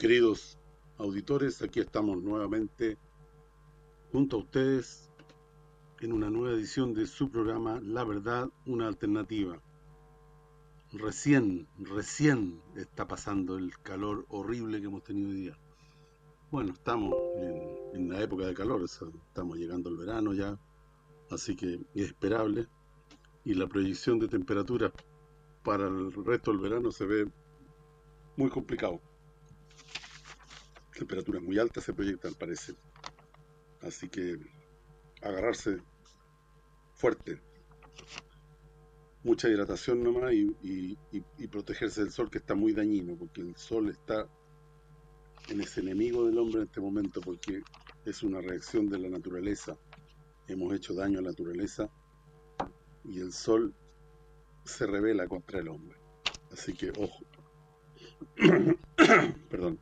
Queridos auditores, aquí estamos nuevamente junto a ustedes en una nueva edición de su programa La Verdad, una alternativa. Recién está pasando el calor horrible que hemos tenido hoy día. Bueno, estamos en la época de calor, o sea, estamos llegando al verano ya, así que es esperable. Y la proyección de temperaturas para el resto del verano se ve muy complicado. Temperaturas muy altas se proyectan, parece. Así que agarrarse fuerte, mucha hidratación nomás y protegerse del sol, que está muy dañino, porque el sol está en ese enemigo del hombre en este momento, porque es una reacción de la naturaleza. Hemos hecho daño a la naturaleza y el sol se revela contra el hombre. Así que, ojo. Perdón.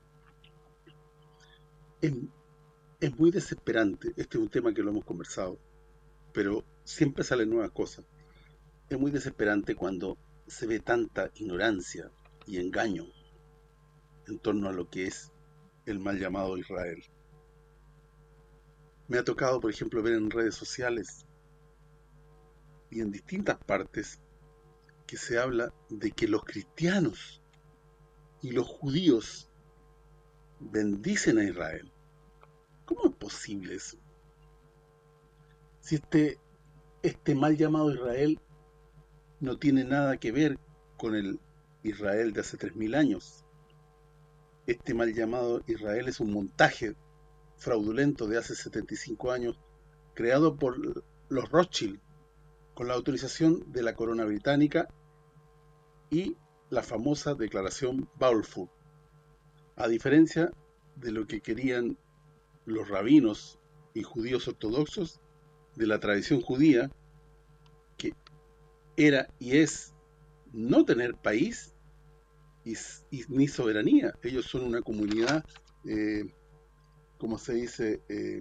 Es muy desesperante. Este es un tema que lo hemos conversado, pero siempre salen nuevas cosas. Es muy desesperante cuando se ve tanta ignorancia y engaño en torno a lo que es el mal llamado Israel. Me ha tocado, por ejemplo, ver en redes sociales y en distintas partes que se habla de que los cristianos y los judíos bendicen a Israel. ¿Cómo es posible eso? Si este mal llamado Israel no tiene nada que ver con el Israel de hace 3000 años. Este mal llamado Israel es un montaje fraudulento de hace 75 años, creado por los Rothschild, con la autorización de la corona británica y la famosa declaración Balfour. A diferencia de lo que querían los rabinos y judíos ortodoxos de la tradición judía, que era y es no tener país ni soberanía. Ellos son una comunidad, como se dice,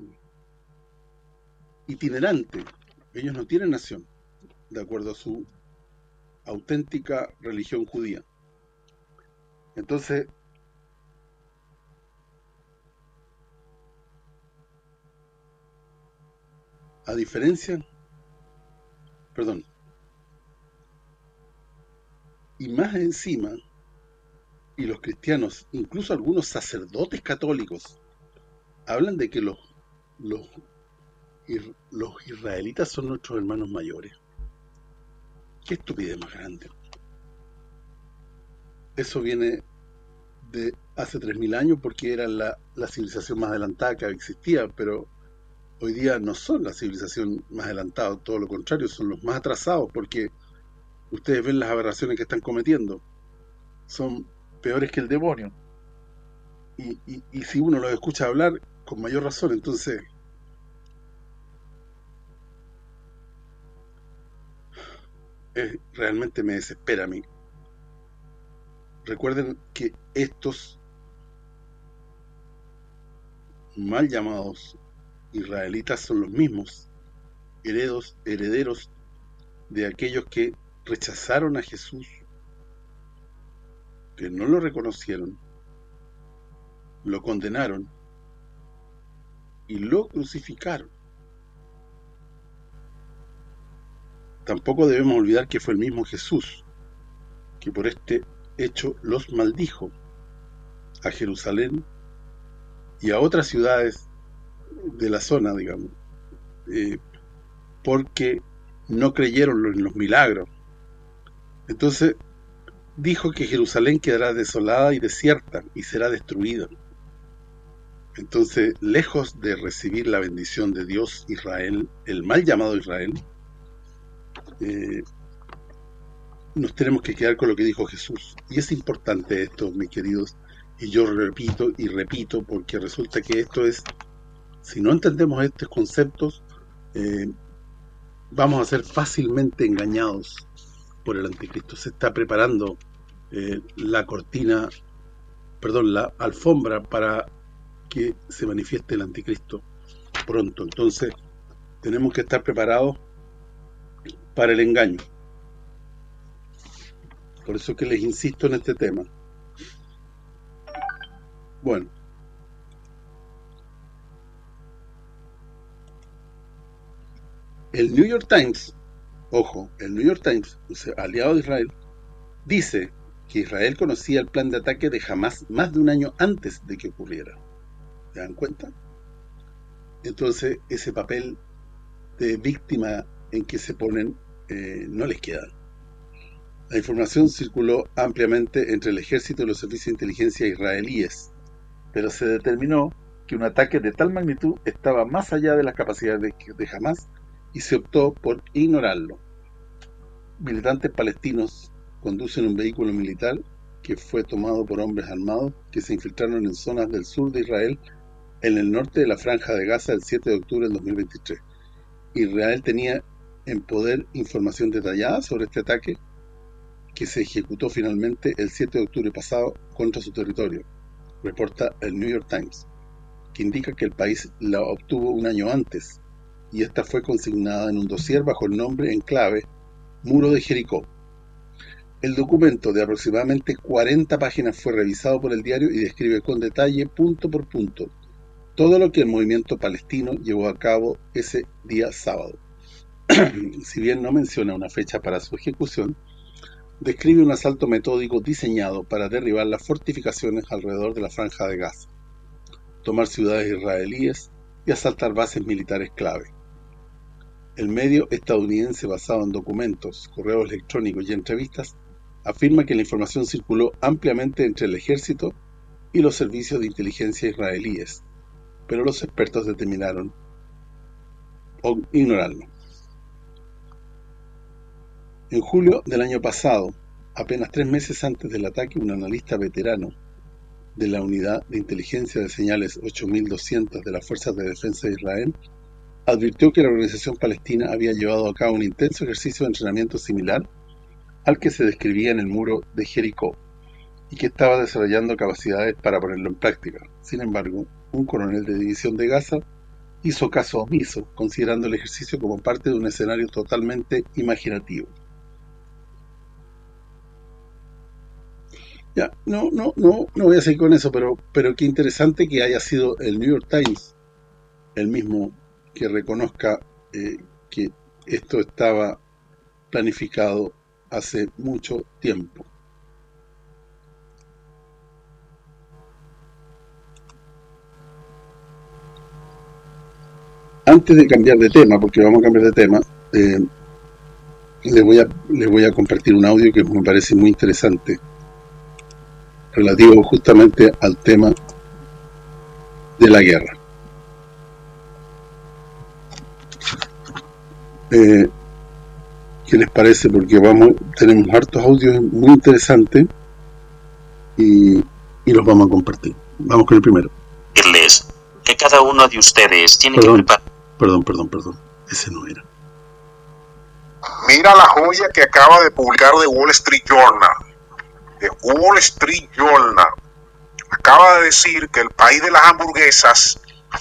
itinerante. Ellos no tienen nación, de acuerdo a su auténtica religión judía. Entonces, a diferencia, perdón, y más encima, y los cristianos, incluso algunos sacerdotes católicos, hablan de que los israelitas son nuestros hermanos mayores. Qué estupidez más grande. Eso viene de hace 3000 años porque era la civilización más adelantada que existía, pero hoy día no son la civilización más adelantada, todo lo contrario, son los más atrasados, porque ustedes ven las aberraciones que están cometiendo, son peores que el demonio, y si uno los escucha hablar, con mayor razón. Entonces, realmente me desespera a mí. Recuerden que estos mal llamados israelitas son los mismos herederos de aquellos que rechazaron a Jesús, que no lo reconocieron, lo condenaron y lo crucificaron. Tampoco debemos olvidar que fue el mismo Jesús que por este hecho los maldijo a Jerusalén y a otras ciudades de la zona, digamos, porque no creyeron en los milagros. Entonces dijo que Jerusalén quedará desolada y desierta y será destruida. Entonces, lejos de recibir la bendición de Dios, Israel, el mal llamado Israel, nos tenemos que quedar con lo que dijo Jesús. Y es importante esto, mis queridos, y yo repito y repito, porque resulta que esto es, si no entendemos estos conceptos, vamos a ser fácilmente engañados por el anticristo. Se está preparando la cortina, perdón, la alfombra para que se manifieste el anticristo pronto. Entonces, tenemos que estar preparados para el engaño. Por eso que les insisto en este tema. Bueno, el New York Times, ojo, el New York Times, o sea, aliado de Israel, dice que Israel conocía el plan de ataque de Hamás más de un año antes de que ocurriera. ¿Se dan cuenta? Entonces, ese papel de víctima en que se ponen no les queda. La información circuló ampliamente entre el ejército y los servicios de inteligencia israelíes, pero se determinó que un ataque de tal magnitud estaba más allá de las capacidades de Hamás y se optó por ignorarlo. Militantes palestinos conducen un vehículo militar que fue tomado por hombres armados que se infiltraron en zonas del sur de Israel en el norte de la Franja de Gaza el 7 de octubre del 2023. Israel tenía en poder información detallada sobre este ataque que se ejecutó finalmente el 7 de octubre pasado contra su territorio, reporta el New York Times, que indica que el país la obtuvo un año antes y esta fue consignada en un dossier bajo el nombre en clave Muro de Jericó. El documento de aproximadamente 40 páginas fue revisado por el diario y describe con detalle, punto por punto, todo lo que el movimiento palestino llevó a cabo ese día sábado. Si bien no menciona una fecha para su ejecución, describe un asalto metódico diseñado para derribar las fortificaciones alrededor de la Franja de Gaza, tomar ciudades israelíes y asaltar bases militares clave. El medio estadounidense, basado en documentos, correos electrónicos y entrevistas, afirma que la información circuló ampliamente entre el ejército y los servicios de inteligencia israelíes, pero los expertos determinaron ignorarlo. En julio del año pasado, apenas 3 meses antes del ataque, un analista veterano de la Unidad de Inteligencia de Señales 8200 de las Fuerzas de Defensa de Israel advirtió que la organización palestina había llevado a cabo un intenso ejercicio de entrenamiento similar al que se describía en el Muro de Jericó y que estaba desarrollando capacidades para ponerlo en práctica. Sin embargo, un coronel de división de Gaza hizo caso omiso, considerando el ejercicio como parte de un escenario totalmente imaginativo. Ya, no voy a seguir con eso, pero qué interesante que haya sido el New York Times el mismo que reconozca que esto estaba planificado hace mucho tiempo. Antes de cambiar de tema, porque vamos a cambiar de tema, les voy a compartir un audio que me parece muy interesante, relativo justamente al tema de la guerra. ¿Qué les parece? Porque tenemos hartos audios muy interesantes y los vamos a compartir. Vamos con el primero. Que cada uno de ustedes tiene que preparar. Perdón. Ese no era. Mira la joya que acaba de publicar The Wall Street Journal. The Wall Street Journal acaba de decir que el país de las hamburguesas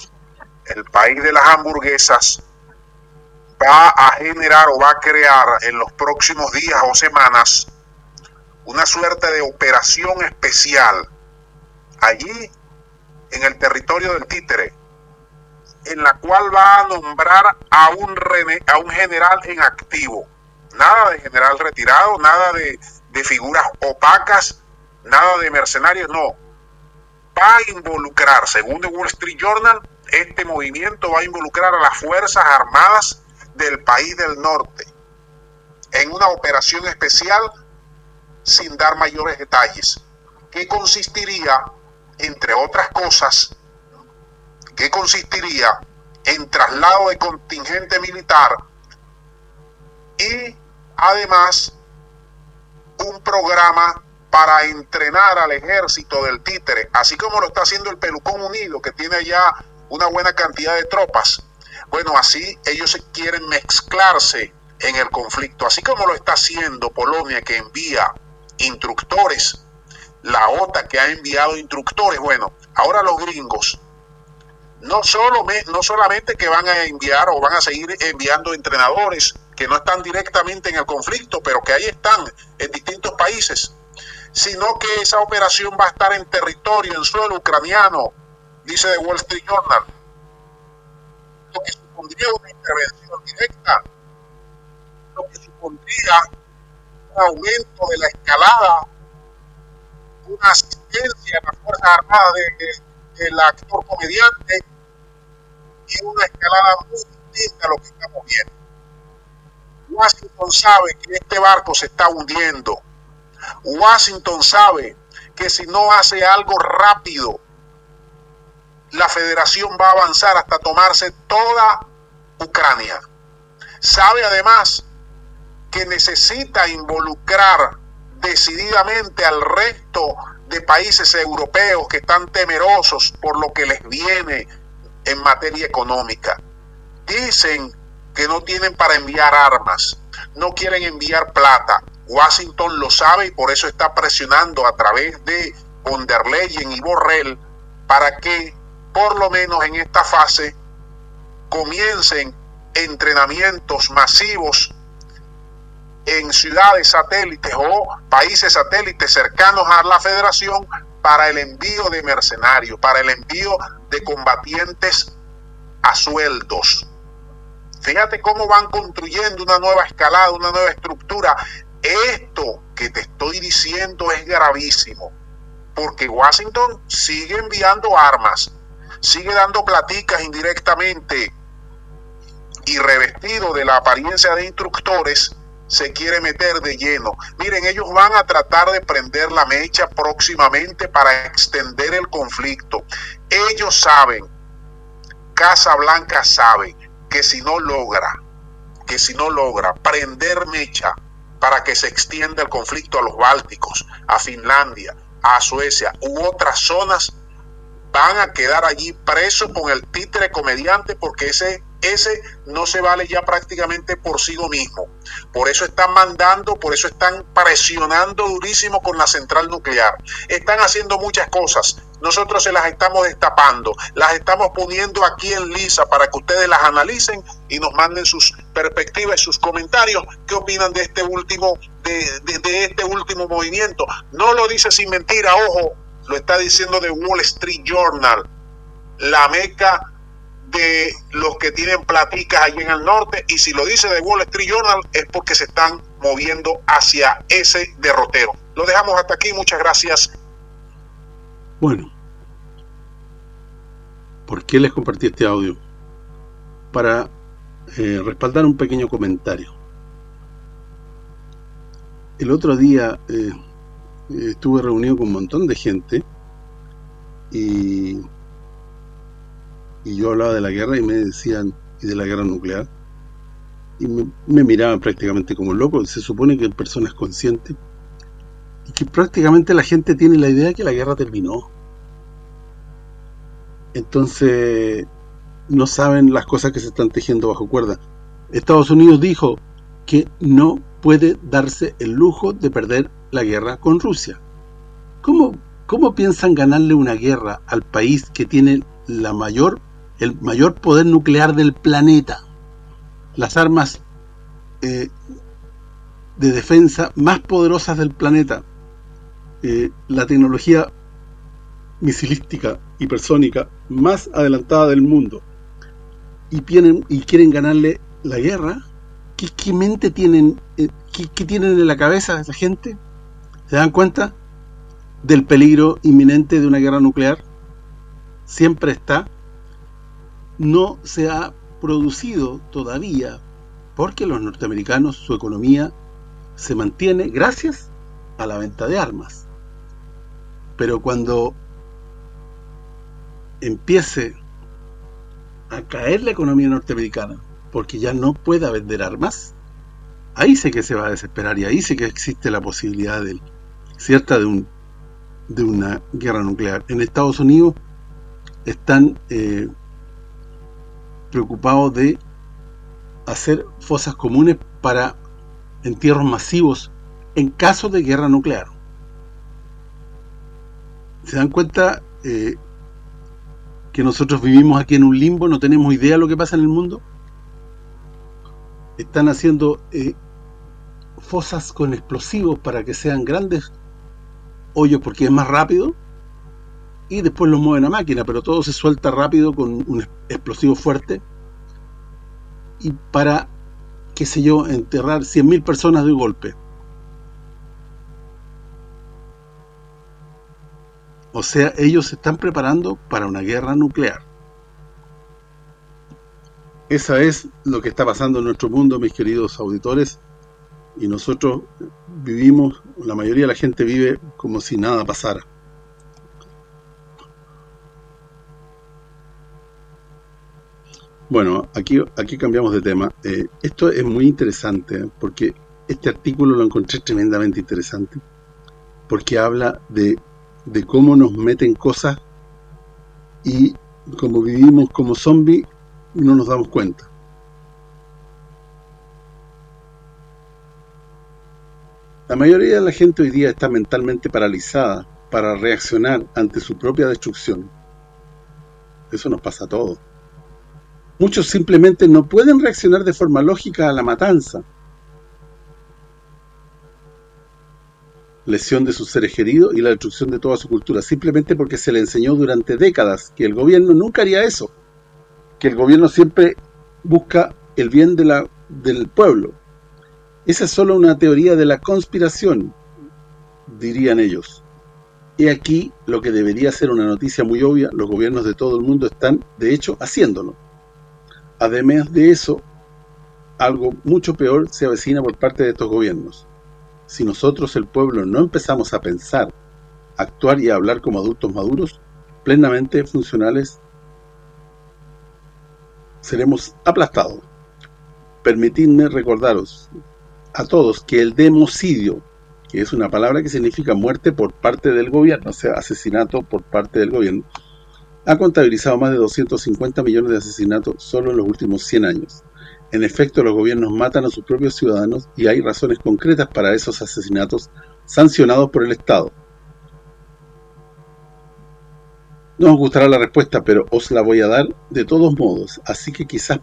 va a generar o va a crear en los próximos días o semanas una suerte de operación especial allí en el territorio del Títere, en la cual va a nombrar a un general en activo. Nada de general retirado, nada de figuras opacas, nada de mercenarios, no. Va a involucrar, según The Wall Street Journal, este movimiento va a involucrar a las Fuerzas Armadas del país del norte en una operación especial sin dar mayores detalles, que consistiría, entre otras cosas, en traslado de contingente militar y además un programa para entrenar al ejército del Títere, así como lo está haciendo el Pelucón Unido, que tiene ya una buena cantidad de tropas. Bueno, así ellos quieren mezclarse en el conflicto, así como lo está haciendo Polonia, que envía instructores, la OTAN, que ha enviado instructores. Bueno, ahora los gringos no solamente que van a enviar o van a seguir enviando entrenadores que no están directamente en el conflicto, pero que ahí están en distintos países, sino que esa operación va a estar en territorio, en suelo ucraniano, dice The Wall Street Journal, lo que supondría una intervención directa, lo que supondría un aumento de la escalada, una asistencia a las Fuerzas Armadas del actor comediante y una escalada muy distinta a lo que estamos viendo. Washington sabe que este barco se está hundiendo. Washington sabe que si no hace algo rápido, la federación va a avanzar hasta tomarse toda Ucrania. Sabe además que necesita involucrar decididamente al resto de países europeos que están temerosos por lo que les viene en materia económica. Dicen que no tienen para enviar armas, no quieren enviar plata. Washington lo sabe y por eso está presionando a través de von der Leyen y Borrell para que por lo menos en esta fase comiencen entrenamientos masivos en ciudades satélites o países satélites cercanos a la federación para el envío de mercenarios, para el envío de combatientes a sueldos. Fíjate cómo van construyendo una nueva escalada, una nueva estructura. Esto que te estoy diciendo es gravísimo, porque Washington sigue enviando armas, sigue dando platicas indirectamente y revestido de la apariencia de instructores, se quiere meter de lleno. Miren, ellos van a tratar de prender la mecha próximamente para extender el conflicto. Ellos saben, Casa Blanca sabe, que si no logra prender mecha para que se extienda el conflicto a los Bálticos, a Finlandia, a Suecia u otras zonas, van a quedar allí presos con el títere comediante, porque ese no se vale ya prácticamente por sí mismo. Por eso están mandando, por eso están presionando durísimo con la central nuclear. Están haciendo muchas cosas. Nosotros se las estamos destapando, las estamos poniendo aquí en lisa para que ustedes las analicen y nos manden sus perspectivas y sus comentarios. ¿Qué opinan de este último, de este último movimiento? No lo dice sin mentira, ojo, lo está diciendo The Wall Street Journal, la meca de los que tienen platicas allí en el norte, y si lo dice The Wall Street Journal es porque se están moviendo hacia ese derrotero. Lo dejamos hasta aquí, muchas gracias. Bueno, ¿por qué les compartí este audio? Para respaldar un pequeño comentario. El otro día estuve reunido con un montón de gente y yo hablaba de la guerra y me decían, y de la guerra nuclear, y me miraban prácticamente como loco. Se supone que hay personas conscientes y que prácticamente la gente tiene la idea de que la guerra terminó. Entonces no saben las cosas que se están tejiendo bajo cuerda. Estados Unidos dijo que no puede darse el lujo de perder la guerra con Rusia. ¿Cómo piensan ganarle una guerra al país que tiene el mayor poder nuclear del planeta? Las armas de defensa más poderosas del planeta, la tecnología misilística hipersónica más adelantada del mundo, y quieren ganarle la guerra. ¿Qué mente tienen? ¿Qué tienen en la cabeza esa gente? ¿Se dan cuenta del peligro inminente de una guerra nuclear? Siempre está. No se ha producido todavía, porque los norteamericanos, su economía se mantiene gracias a la venta de armas. Pero cuando empiece a caer la economía norteamericana, porque ya no pueda vender armas, ahí sí que se va a desesperar, y ahí sí que existe la posibilidad cierta de una guerra nuclear. En Estados Unidos están preocupados de hacer fosas comunes para entierros masivos en caso de guerra nuclear. ¿Se dan cuenta que nosotros vivimos aquí en un limbo? No tenemos idea de lo que pasa en el mundo. Están haciendo fosas con explosivos para que sean grandes hoyos porque es más rápido, y después los mueven a máquina, pero todo se suelta rápido con un explosivo fuerte, y para, qué sé yo, enterrar 100.000 personas de un golpe. O sea, ellos se están preparando para una guerra nuclear. Esa es lo que está pasando en nuestro mundo, mis queridos auditores, y nosotros vivimos, la mayoría de la gente vive como si nada pasara. Bueno, aquí cambiamos de tema. Esto es muy interesante, porque este artículo lo encontré tremendamente interesante, porque habla de cómo nos meten cosas y como vivimos como zombies no nos damos cuenta. La mayoría de la gente hoy día está mentalmente paralizada para reaccionar ante su propia destrucción. Eso nos pasa a todos. Muchos simplemente no pueden reaccionar de forma lógica a la matanza, lesión de sus seres queridos y la destrucción de toda su cultura, simplemente porque se le enseñó durante décadas que el gobierno nunca haría eso, que el gobierno siempre busca el bien del pueblo. Esa es solo una teoría de la conspiración, dirían ellos. Y aquí lo que debería ser una noticia muy obvia: los gobiernos de todo el mundo están, de hecho, haciéndolo. Además de eso, algo mucho peor se avecina por parte de estos gobiernos. Si nosotros, el pueblo, no empezamos a pensar, actuar y a hablar como adultos maduros, plenamente funcionales, seremos aplastados. Permitidme recordaros a todos que el democidio, que es una palabra que significa muerte por parte del gobierno, o sea, asesinato por parte del gobierno, ha contabilizado más de 250 millones de asesinatos solo en los últimos 100 años. En efecto, los gobiernos matan a sus propios ciudadanos y hay razones concretas para esos asesinatos sancionados por el Estado. No os gustará la respuesta, pero os la voy a dar de todos modos, así que quizás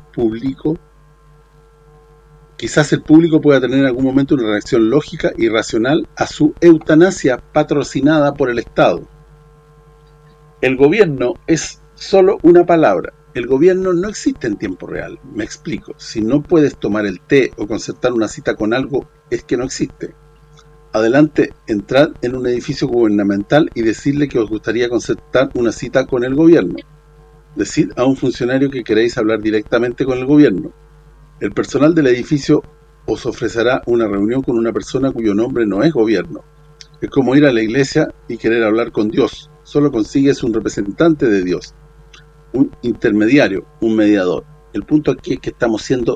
el público pueda tener en algún momento una reacción lógica y racional a su eutanasia patrocinada por el Estado. El gobierno es solo una palabra. El gobierno no existe en tiempo real. Me explico. Si no puedes tomar el té o concertar una cita con algo, es que no existe. Adelante, entrad en un edificio gubernamental y decirle que os gustaría concertar una cita con el gobierno. Decid a un funcionario que queréis hablar directamente con el gobierno. El personal del edificio os ofrecerá una reunión con una persona cuyo nombre no es gobierno. Es como ir a la iglesia y querer hablar con Dios. Solo consigues un representante de Dios, un intermediario, un mediador. El punto aquí es que estamos siendo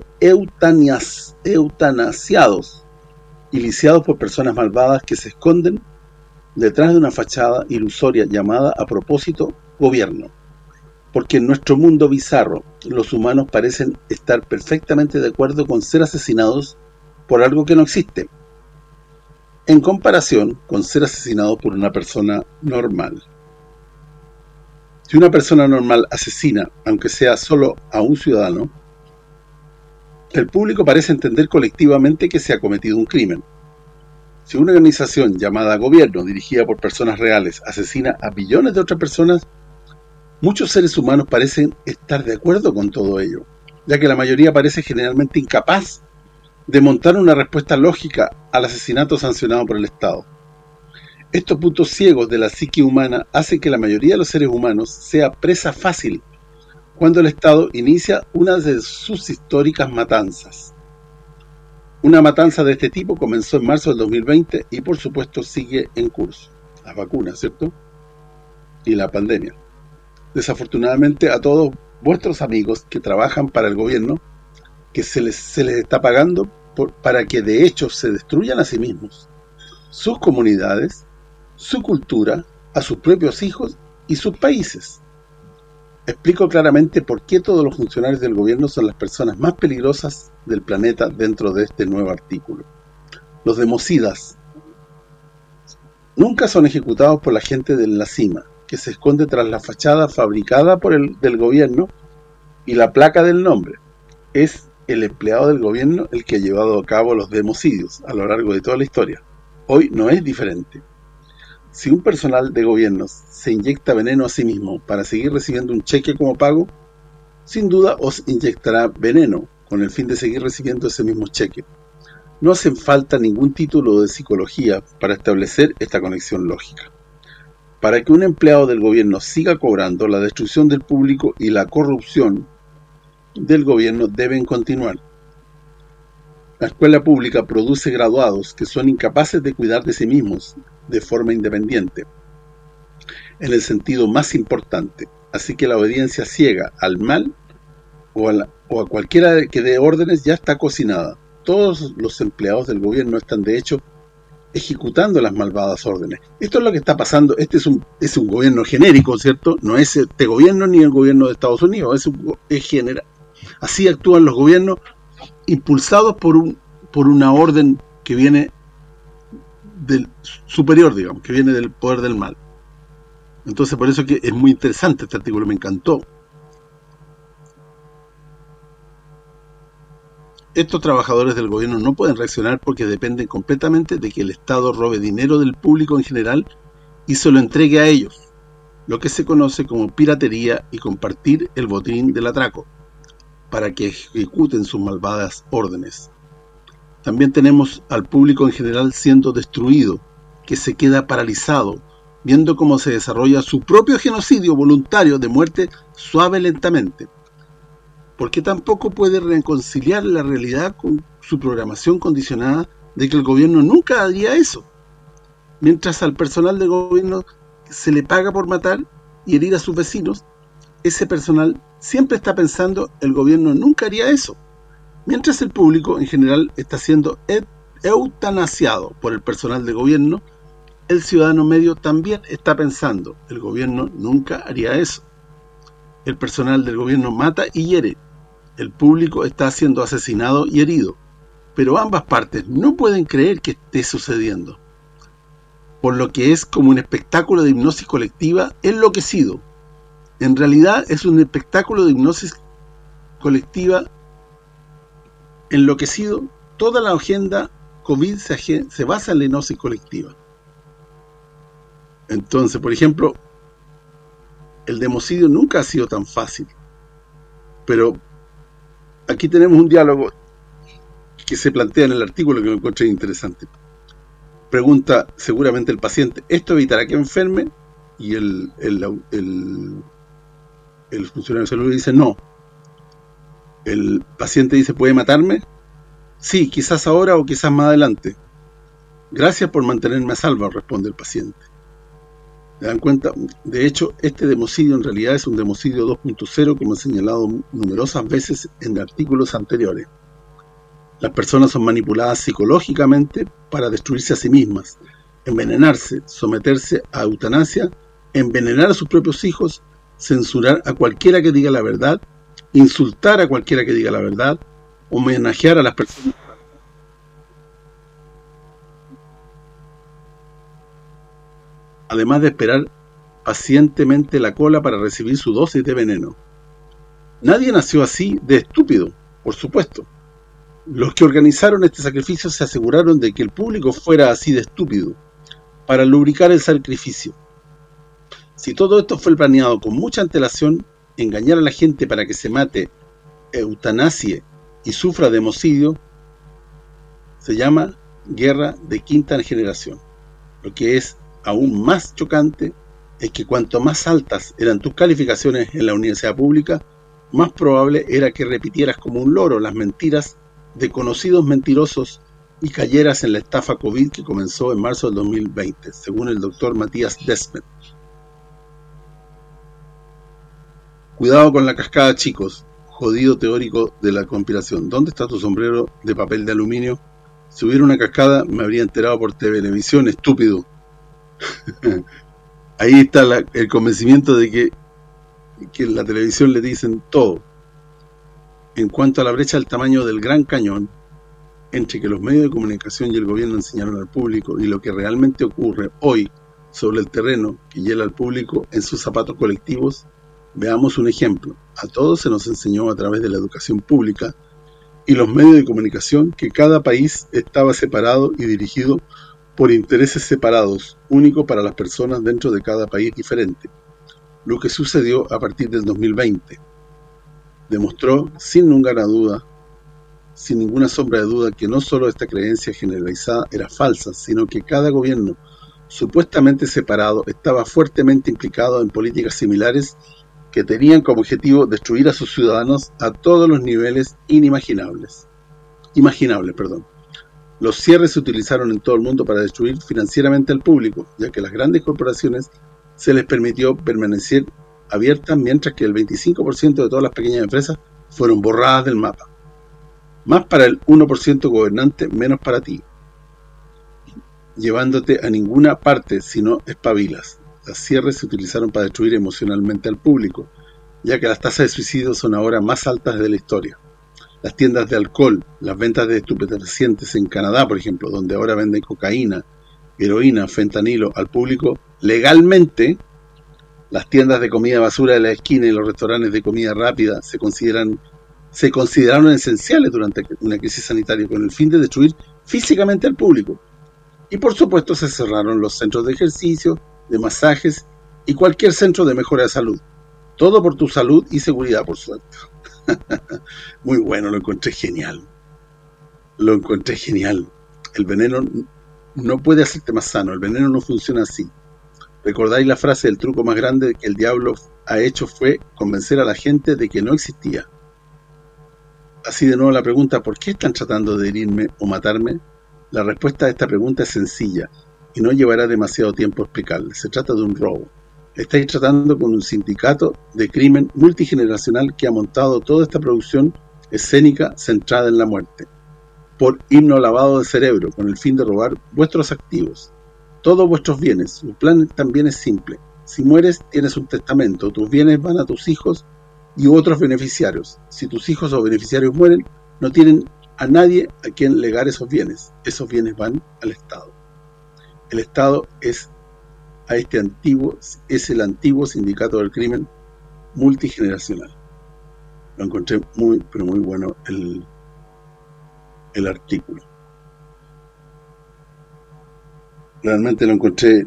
eutanasiados y lisiados por personas malvadas que se esconden detrás de una fachada ilusoria llamada a propósito gobierno. Porque en nuestro mundo bizarro, los humanos parecen estar perfectamente de acuerdo con ser asesinados por algo que no existe, en comparación con ser asesinado por una persona normal. Si una persona normal asesina, aunque sea solo a un ciudadano, el público parece entender colectivamente que se ha cometido un crimen. Si una organización llamada gobierno, dirigida por personas reales, asesina a billones de otras personas, muchos seres humanos parecen estar de acuerdo con todo ello, ya que la mayoría parece generalmente incapaz de montar una respuesta lógica al asesinato sancionado por el Estado. Estos puntos ciegos de la psique humana hacen que la mayoría de los seres humanos sea presa fácil cuando el Estado inicia una de sus históricas matanzas. Una matanza de este tipo comenzó en marzo del 2020 y por supuesto sigue en curso. Las vacunas, ¿cierto? Y la pandemia. Desafortunadamente a todos vuestros amigos que trabajan para el gobierno, que se les está pagando para que de hecho se destruyan a sí mismos, sus comunidades, su cultura, a sus propios hijos y sus países. Explico claramente por qué todos los funcionarios del gobierno son las personas más peligrosas del planeta dentro de este nuevo artículo. Los democidas nunca son ejecutados por la gente de la cima, que se esconde tras la fachada fabricada del gobierno y la placa del nombre. Es el empleado del gobierno el que ha llevado a cabo los democidios a lo largo de toda la historia. Hoy no es diferente. Si un personal de gobierno se inyecta veneno a sí mismo para seguir recibiendo un cheque como pago, sin duda os inyectará veneno con el fin de seguir recibiendo ese mismo cheque. No hace falta ningún título de psicología para establecer esta conexión lógica. Para que un empleado del gobierno siga cobrando, la destrucción del público y la corrupción del gobierno deben continuar. La escuela pública produce graduados que son incapaces de cuidar de sí mismos de forma independiente, en el sentido más importante. Así que la obediencia ciega al mal o a cualquiera que dé órdenes ya está cocinada. Todos los empleados del gobierno están de hecho ejecutando las malvadas órdenes. Esto es lo que está pasando. Este es un gobierno genérico, ¿cierto? No es este gobierno ni el gobierno de Estados Unidos, es general. Así actúan los gobiernos impulsados por una orden que viene del superior, digamos, que viene del poder del mal. Entonces, por eso que es muy interesante este artículo, me encantó. Estos trabajadores del gobierno no pueden reaccionar porque dependen completamente de que el Estado robe dinero del público en general y se lo entregue a ellos, lo que se conoce como piratería y compartir el botín del atraco, para que ejecuten sus malvadas órdenes. También tenemos al público en general siendo destruido, que se queda paralizado, viendo cómo se desarrolla su propio genocidio voluntario de muerte suave lentamente, porque tampoco puede reconciliar la realidad con su programación condicionada de que el gobierno nunca haría eso. Mientras al personal del gobierno se le paga por matar y herir a sus vecinos, ese personal siempre está pensando el gobierno nunca haría eso. Mientras el público en general está siendo eutanasiado por el personal de gobierno, el ciudadano medio también está pensando el gobierno nunca haría eso. El personal del gobierno mata y hiere. El público está siendo asesinado y herido, pero ambas partes no pueden creer que esté sucediendo, por lo que es como un espectáculo de hipnosis colectiva enloquecido. En realidad es un espectáculo de hipnosis colectiva enloquecido. Toda la agenda COVID se basa en la hipnosis colectiva. Entonces, por ejemplo, el democidio nunca ha sido tan fácil, pero aquí tenemos un diálogo que se plantea en el artículo que lo encontré interesante. Pregunta seguramente el paciente, ¿esto evitará que enferme? Y el funcionario de salud dice, no. El paciente dice, ¿puede matarme? Sí, quizás ahora o quizás más adelante. Gracias por mantenerme a salvo, responde el paciente. ¿Se dan cuenta? De hecho, este democidio en realidad es un democidio 2.0, como he señalado numerosas veces en artículos anteriores. Las personas son manipuladas psicológicamente para destruirse a sí mismas, envenenarse, someterse a eutanasia, envenenar a sus propios hijos, censurar a cualquiera que diga la verdad, insultar a cualquiera que diga la verdad, homenajear a las personas, además de esperar pacientemente la cola para recibir su dosis de veneno. Nadie nació así de estúpido, por supuesto. Los que organizaron este sacrificio se aseguraron de que el público fuera así de estúpido, para lubricar el sacrificio. Si todo esto fue planeado con mucha antelación, engañar a la gente para que se mate, eutanasie y sufra de democidio, se llama guerra de quinta generación. Lo que es aún más chocante es que cuanto más altas eran tus calificaciones en la universidad pública, más probable era que repitieras como un loro las mentiras de conocidos mentirosos y cayeras en la estafa COVID que comenzó en marzo del 2020, según el doctor Matías Desmet. Cuidado con la cascada, chicos. Jodido teórico de la conspiración. ¿Dónde está tu sombrero de papel de aluminio? Si hubiera una cascada, me habría enterado por televisión, estúpido. Ahí está el convencimiento de que en la televisión le dicen todo. En cuanto a la brecha del tamaño del Gran Cañón, entre que los medios de comunicación y el gobierno enseñaron al público y lo que realmente ocurre hoy sobre el terreno que hiela al público en sus zapatos colectivos, veamos un ejemplo. A todos se nos enseñó a través de la educación pública y los medios de comunicación que cada país estaba separado y dirigido por intereses separados, únicos para las personas dentro de cada país diferente. Lo que sucedió a partir del 2020 demostró sin ninguna duda, sin ninguna sombra de duda, que no solo esta creencia generalizada era falsa, sino que cada gobierno supuestamente separado estaba fuertemente implicado en políticas similares que tenían como objetivo destruir a sus ciudadanos a todos los niveles imaginables. Los cierres se utilizaron en todo el mundo para destruir financieramente al público, ya que a las grandes corporaciones se les permitió permanecer abiertas, mientras que el 25% de todas las pequeñas empresas fueron borradas del mapa. Más para el 1% gobernante, menos para ti, llevándote a ninguna parte si no espabilas. Los cierres se utilizaron para destruir emocionalmente al público, ya que las tasas de suicidio son ahora más altas de la historia. Las tiendas de alcohol, las ventas de estupefacientes en Canadá, por ejemplo, donde ahora venden cocaína, heroína, fentanilo al público legalmente. Las tiendas de comida basura de la esquina y los restaurantes de comida rápida se consideraron esenciales durante una crisis sanitaria con el fin de destruir físicamente al público. Y por supuesto se cerraron los centros de ejercicio, de masajes y cualquier centro de mejora de salud. Todo por tu salud y seguridad, por suerte. Muy bueno, lo encontré genial. El veneno no puede hacerte más sano, el veneno no funciona así. ¿Recordáis la frase del truco más grande que el diablo ha hecho fue convencer a la gente de que no existía? Así de nuevo la pregunta, ¿por qué están tratando de herirme o matarme? La respuesta a esta pregunta es sencilla y no llevará demasiado tiempo explicarla. Se trata de un robo. Estáis tratando con un sindicato de crimen multigeneracional que ha montado toda esta producción escénica centrada en la muerte, por himno lavado de cerebro, con el fin de robar vuestros activos, todos vuestros bienes. Su plan también es simple. Si mueres, tienes un testamento. Tus bienes van a tus hijos y otros beneficiarios. Si tus hijos o beneficiarios mueren, no tienen a nadie a quien legar esos bienes. Esos bienes van al Estado. El Estado es el antiguo sindicato del crimen multigeneracional. Lo encontré muy, pero muy bueno el artículo. Realmente lo encontré.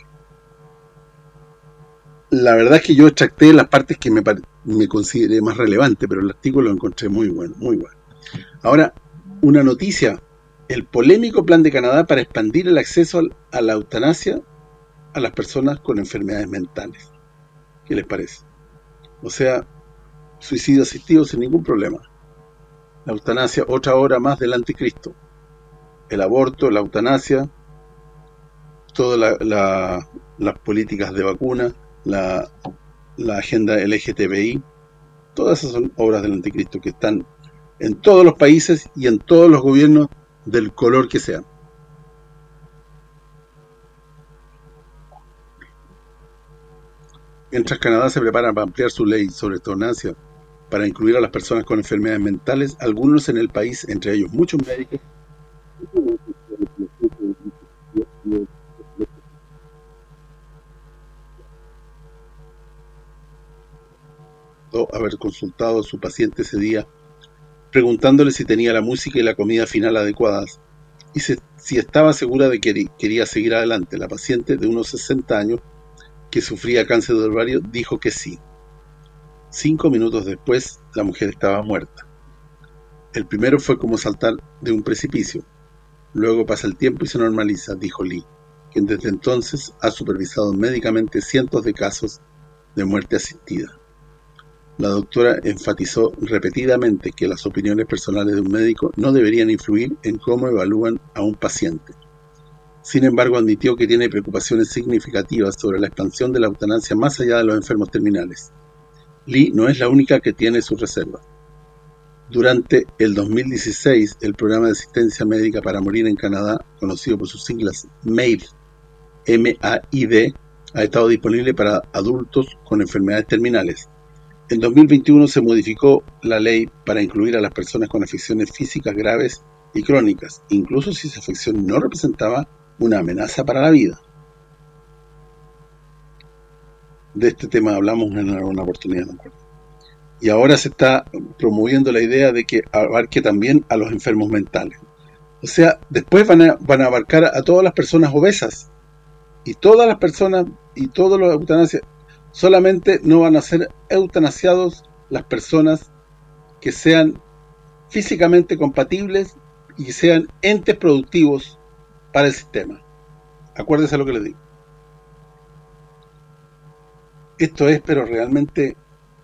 La verdad es que yo extracté las partes que me consideré más relevante, pero el artículo lo encontré muy bueno, muy bueno. Ahora, una noticia: el polémico plan de Canadá para expandir el acceso a la eutanasia a las personas con enfermedades mentales. ¿Qué les parece? O sea, suicidio asistido sin ningún problema. La eutanasia, otra obra más del anticristo. El aborto, la eutanasia, todas las políticas de vacuna, la agenda LGTBI, todas esas son obras del anticristo que están en todos los países y en todos los gobiernos del color que sean. Mientras Canadá se prepara para ampliar su ley sobre eutanasia para incluir a las personas con enfermedades mentales, algunos en el país, entre ellos muchos médicos, haber consultado a su paciente ese día, preguntándole si tenía la música y la comida final adecuadas y si estaba segura de que quería seguir adelante. La paciente, de unos 60 años, que sufría cáncer de ovario, dijo que sí. 5 minutos después, la mujer estaba muerta. El primero fue como saltar de un precipicio. Luego pasa el tiempo y se normaliza, dijo Lee, quien desde entonces ha supervisado médicamente cientos de casos de muerte asistida. La doctora enfatizó repetidamente que las opiniones personales de un médico no deberían influir en cómo evalúan a un paciente. Sin embargo, admitió que tiene preocupaciones significativas sobre la expansión de la eutanasia más allá de los enfermos terminales. Lee no es la única que tiene sus reservas. Durante el 2016, el programa de asistencia médica para morir en Canadá, conocido por sus siglas MAID, M-A-I-D, ha estado disponible para adultos con enfermedades terminales. En 2021 se modificó la ley para incluir a las personas con afecciones físicas graves y crónicas, incluso si esa afección no representaba una amenaza para la vida. De este tema hablamos en una oportunidad, ¿no? Y ahora se está promoviendo la idea de que abarque también a los enfermos mentales. O sea, después van a abarcar a todas las personas obesas. Y todas las personas y todos los eutanasias, solamente no van a ser eutanasiados las personas que sean físicamente compatibles y sean entes productivos para el sistema. Acuérdense lo que les digo. Esto es, pero realmente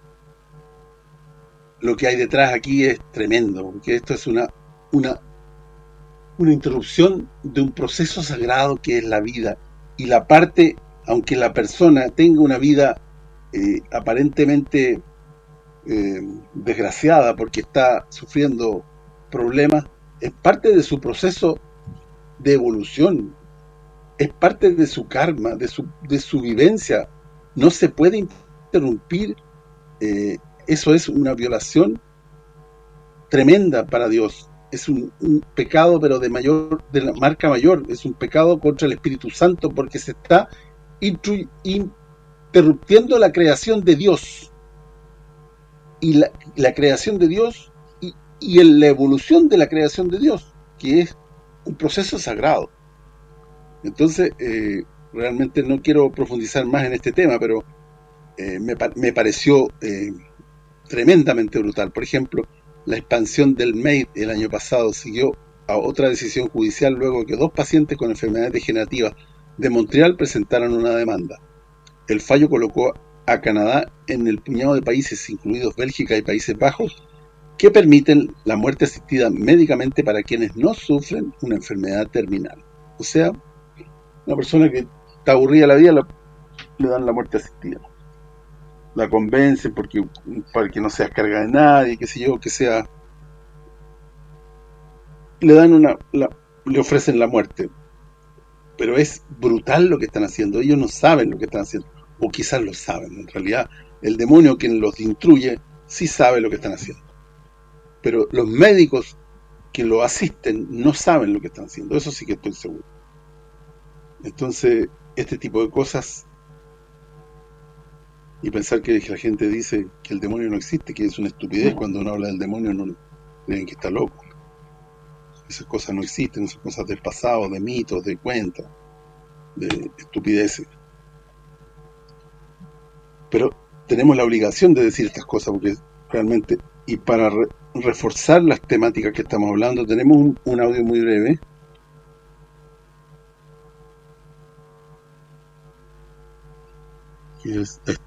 lo que hay detrás aquí es tremendo, porque esto es una interrupción de un proceso sagrado que es la vida. Y la parte, aunque la persona tenga una vida aparentemente desgraciada porque está sufriendo problemas, es parte de su proceso de evolución, es parte de su karma, de su vivencia. No se puede interrumpir. Eso es una violación tremenda para Dios. Es un pecado, pero de la marca mayor. Es un pecado contra el Espíritu Santo, porque se está interrumpiendo la creación de Dios. Y la creación de Dios y la evolución de la creación de Dios, que es un proceso sagrado. Entonces, realmente no quiero profundizar más en este tema, pero me pareció tremendamente brutal. Por ejemplo, la expansión del MEID el año pasado siguió a otra decisión judicial luego que 2 pacientes con enfermedades degenerativas de Montreal presentaron una demanda. El fallo colocó a Canadá en el puñado de países, incluidos Bélgica y Países Bajos, que permiten la muerte asistida médicamente para quienes no sufren una enfermedad terminal. O sea, una persona que está aburrida de la vida le dan la muerte asistida. La convencen para que no sea carga de nadie, qué sé yo, que sea, le dan le ofrecen la muerte. Pero es brutal lo que están haciendo. Ellos no saben lo que están haciendo, o quizás lo saben. En realidad, el demonio quien los instruye sí sabe lo que están haciendo, pero los médicos que lo asisten no saben lo que están haciendo. Eso sí que estoy seguro. Entonces, este tipo de cosas, y pensar que la gente dice que el demonio no existe, que es una estupidez. Cuando uno habla del demonio no creen que está loco. Esas cosas no existen, esas cosas del pasado, de mitos, de cuentas, de estupideces. Pero tenemos la obligación de decir estas cosas, porque realmente, y para reforzar las temáticas que estamos hablando, tenemos un audio muy breve. Que es este.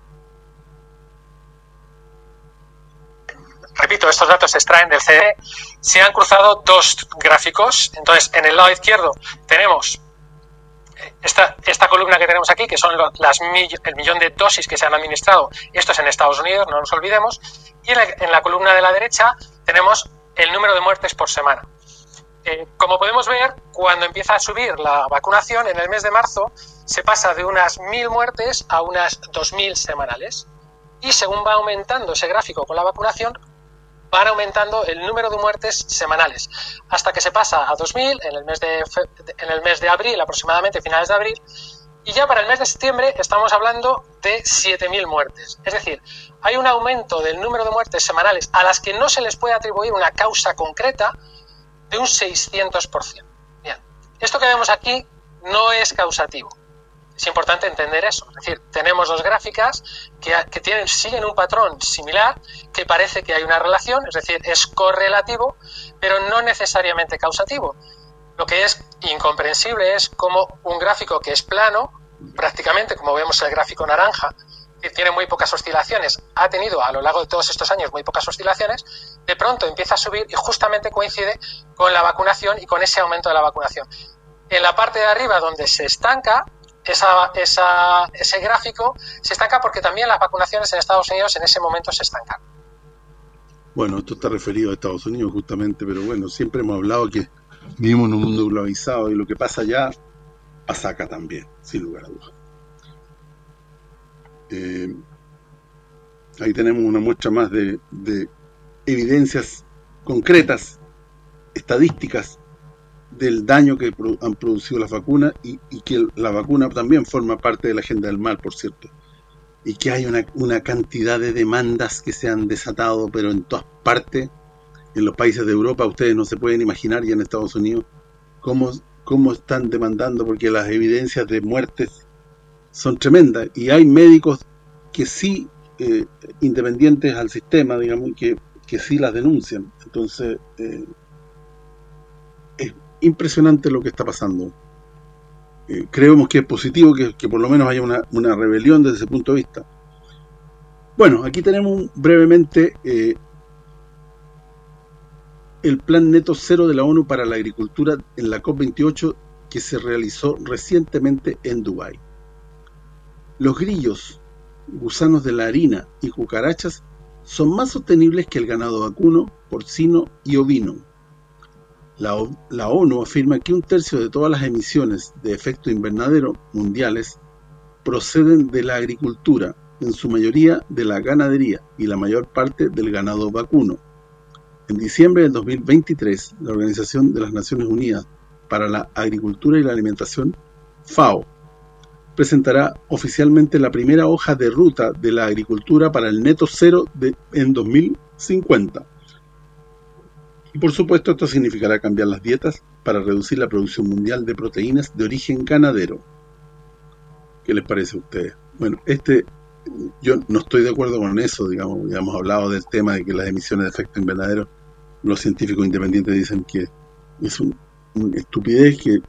Repito, estos datos se extraen del CD. Se han cruzado 2 gráficos. Entonces, en el lado izquierdo tenemos esta columna que tenemos aquí, que son el millón de dosis que se han administrado. Esto es en Estados Unidos, no nos olvidemos. Y en la columna de la derecha tenemos el número de muertes por semana. Como podemos ver, cuando empieza a subir la vacunación, en el mes de marzo, se pasa de unas 1.000 muertes a unas 2.000 semanales. Y según va aumentando ese gráfico con la vacunación, van aumentando el número de muertes semanales, hasta que se pasa a 2.000 en el mes de abril, aproximadamente finales de abril, y ya para el mes de septiembre estamos hablando de 7.000 muertes. Es decir, hay un aumento del número de muertes semanales a las que no se les puede atribuir una causa concreta de un 600%. Bien, esto que vemos aquí no es causativo. Es importante entender eso. Es decir, tenemos 2 gráficas que siguen un patrón similar, que parece que hay una relación, es decir, es correlativo, pero no necesariamente causativo. Lo que es incomprensible es cómo un gráfico que es plano, prácticamente, como vemos el gráfico naranja, que tiene muy pocas oscilaciones, ha tenido a lo largo de todos estos años muy pocas oscilaciones, de pronto empieza a subir y justamente coincide con la vacunación y con ese aumento de la vacunación. En la parte de arriba, donde se estanca, ese gráfico se estanca porque también las vacunaciones en Estados Unidos en ese momento se estancan. Bueno, esto está referido a Estados Unidos justamente, pero bueno, siempre hemos hablado que vivimos en un mundo globalizado y lo que pasa allá pasa acá también, sin lugar a dudas. Ahí tenemos una muestra más de evidencias concretas, estadísticas, del daño que han producido las vacunas y que la vacuna también forma parte de la agenda del mal, por cierto. Y que hay una cantidad de demandas que se han desatado, pero en todas partes, en los países de Europa ustedes no se pueden imaginar, y en Estados Unidos, cómo están demandando, porque las evidencias de muertes son tremendas, y hay médicos que sí, independientes al sistema, digamos, que sí las denuncian. Entonces, es impresionante lo que está pasando. Creemos que es positivo que por lo menos haya una rebelión desde ese punto de vista. Bueno, aquí tenemos brevemente el plan neto cero de la ONU para la agricultura en la COP28 que se realizó recientemente en Dubái. Los grillos, gusanos de la harina y cucarachas son más sostenibles que el ganado vacuno, porcino y ovino. La ONU afirma que 1/3 de todas las emisiones de efecto invernadero mundiales proceden de la agricultura, en su mayoría de la ganadería y la mayor parte del ganado vacuno. En diciembre del 2023, la Organización de las Naciones Unidas para la Agricultura y la Alimentación, FAO, presentará oficialmente la primera hoja de ruta de la agricultura para el neto cero en 2050. Y por supuesto esto significará cambiar las dietas para reducir la producción mundial de proteínas de origen ganadero. ¿Qué les parece a ustedes? Bueno, yo no estoy de acuerdo con eso, digamos. Ya hemos hablado del tema de que las emisiones de efecto invernadero, los científicos independientes dicen que es una estupidez, que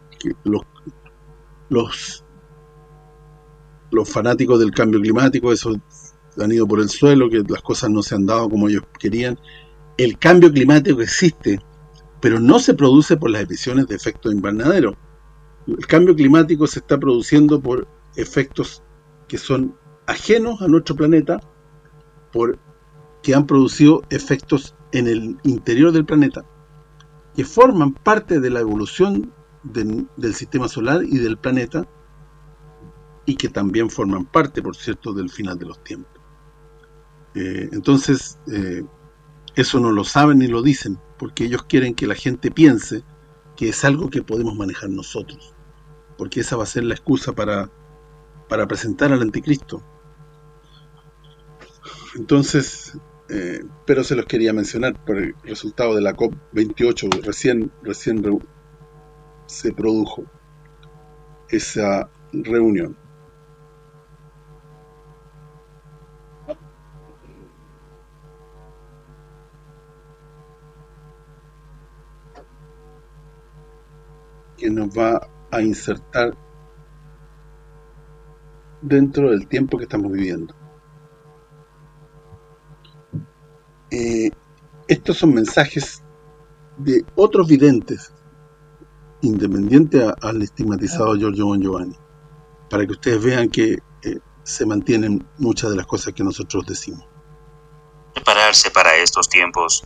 los fanáticos del cambio climático, eso han ido por el suelo, que las cosas no se han dado como ellos querían. El cambio climático existe, pero no se produce por las emisiones de efecto invernadero. El cambio climático se está produciendo por efectos que son ajenos a nuestro planeta, que han producido efectos en el interior del planeta, que forman parte de la evolución del sistema solar y del planeta, y que también forman parte, por cierto, del final de los tiempos. Entonces, eso no lo saben ni lo dicen, porque ellos quieren que la gente piense que es algo que podemos manejar nosotros, porque esa va a ser la excusa para presentar al anticristo. Entonces, pero se los quería mencionar por el resultado de la COP28, recién se produjo esa reunión. Que nos va a insertar dentro del tiempo que estamos viviendo. Estos son mensajes de otros videntes, independiente al estigmatizado Giorgio Bon Giovanni, para que ustedes vean que se mantienen muchas de las cosas que nosotros decimos. Prepararse para estos tiempos.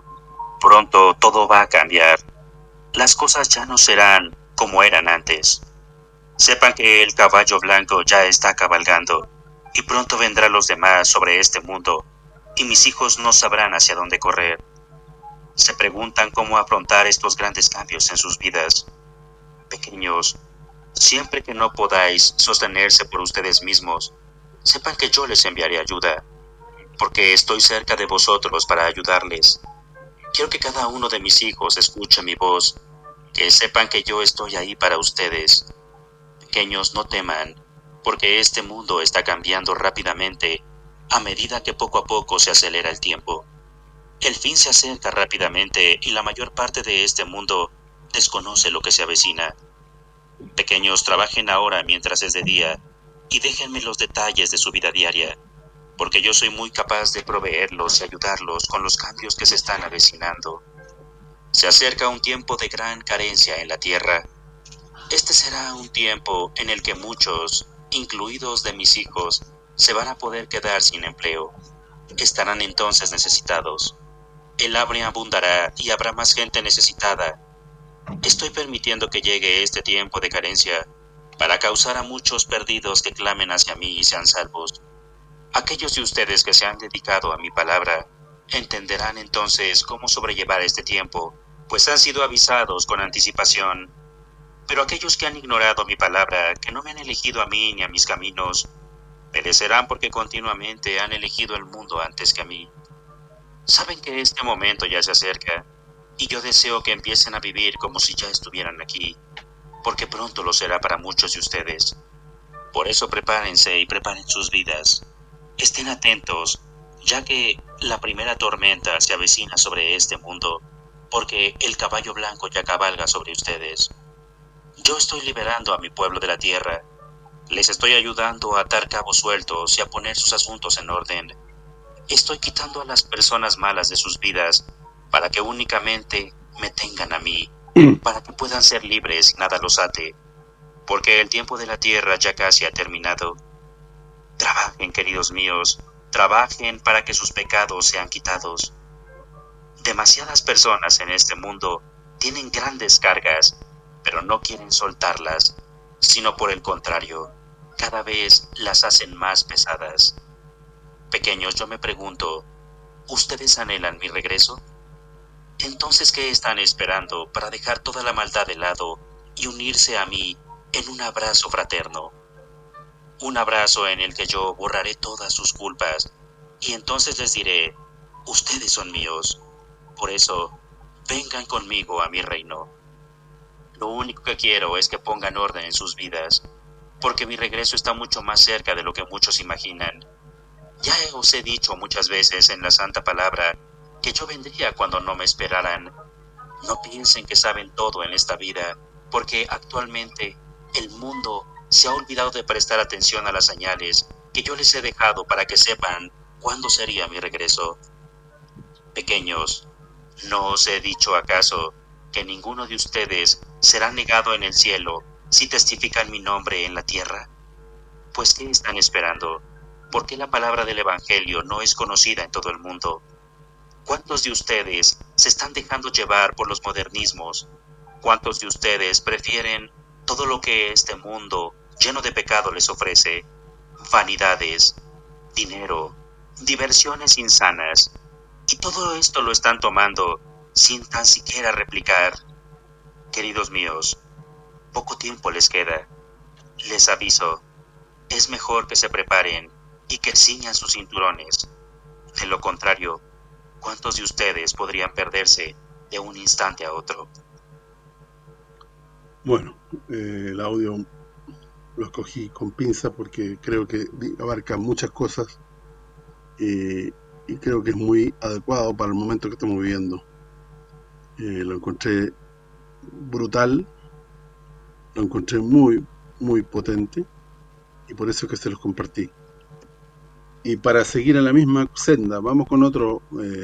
Pronto todo va a cambiar. Las cosas ya no serán como eran antes. Sepan que el caballo blanco ya está cabalgando, y pronto vendrán los demás sobre este mundo, y mis hijos no sabrán hacia dónde correr. Se preguntan cómo afrontar estos grandes cambios en sus vidas. Pequeños, siempre que no podáis sostenerse por ustedes mismos, sepan que yo les enviaré ayuda, porque estoy cerca de vosotros para ayudarles. Quiero que cada uno de mis hijos escuche mi voz, que sepan que yo estoy ahí para ustedes. Pequeños, no teman, porque este mundo está cambiando rápidamente a medida que poco a poco se acelera el tiempo. El fin se acerca rápidamente y la mayor parte de este mundo desconoce lo que se avecina. Pequeños, trabajen ahora mientras es de día y déjenme los detalles de su vida diaria, porque yo soy muy capaz de proveerlos y ayudarlos con los cambios que se están avecinando. Se acerca un tiempo de gran carencia en la tierra. Este será un tiempo en el que muchos, incluidos de mis hijos, se van a poder quedar sin empleo. Estarán entonces necesitados. El hambre abundará y habrá más gente necesitada. Estoy permitiendo que llegue este tiempo de carencia para causar a muchos perdidos que clamen hacia mí y sean salvos. Aquellos de ustedes que se han dedicado a mi palabra entenderán entonces cómo sobrellevar este tiempo, pues han sido avisados con anticipación. Pero aquellos que han ignorado mi palabra, que no me han elegido a mí ni a mis caminos, perecerán porque continuamente han elegido el mundo antes que a mí. Saben que este momento ya se acerca, y yo deseo que empiecen a vivir como si ya estuvieran aquí, porque pronto lo será para muchos de ustedes. Por eso prepárense y preparen sus vidas. Estén atentos, ya que la primera tormenta se avecina sobre este mundo, porque el caballo blanco ya cabalga sobre ustedes. Yo estoy liberando a mi pueblo de la tierra. Les estoy ayudando a atar cabos sueltos y a poner sus asuntos en orden. Estoy quitando a las personas malas de sus vidas para que únicamente me tengan a mí, para que puedan ser libres y nada los ate, porque el tiempo de la tierra ya casi ha terminado. Trabajen, queridos míos, trabajen para que sus pecados sean quitados. Demasiadas personas en este mundo tienen grandes cargas, pero no quieren soltarlas, sino por el contrario, cada vez las hacen más pesadas. Pequeños, yo me pregunto, ¿ustedes anhelan mi regreso? Entonces, ¿qué están esperando para dejar toda la maldad de lado y unirse a mí en un abrazo fraterno? Un abrazo en el que yo borraré todas sus culpas y entonces les diré, ustedes son míos. Por eso, vengan conmigo a mi reino. Lo único que quiero es que pongan orden en sus vidas, porque mi regreso está mucho más cerca de lo que muchos imaginan. Ya os he dicho muchas veces en la santa palabra que yo vendría cuando no me esperaran. No piensen que saben todo en esta vida, porque actualmente el mundo se ha olvidado de prestar atención a las señales que yo les he dejado para que sepan cuándo sería mi regreso. Pequeños, ¿no os he dicho acaso que ninguno de ustedes será negado en el cielo si testifican mi nombre en la tierra? Pues, ¿qué están esperando? ¿Por qué la palabra del Evangelio no es conocida en todo el mundo? ¿Cuántos de ustedes se están dejando llevar por los modernismos? ¿Cuántos de ustedes prefieren todo lo que este mundo lleno de pecado les ofrece? Vanidades, dinero, diversiones insanas. Y todo esto lo están tomando sin tan siquiera replicar. Queridos míos, poco tiempo les queda. Les aviso, es mejor que se preparen y que ciñan sus cinturones. De lo contrario, ¿cuántos de ustedes podrían perderse de un instante a otro? Bueno, el audio lo escogí con pinza porque creo que abarca muchas cosas y creo que es muy adecuado para el momento que estamos viviendo. Lo encontré brutal, lo encontré muy, muy potente y por eso es que se los compartí. Y para seguir en la misma senda, vamos con otro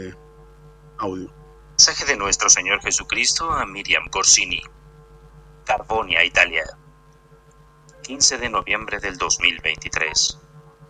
audio. Mensaje de nuestro Señor Jesucristo a Miriam Corsini, Carbonia, Italia, 15 de noviembre del 2023.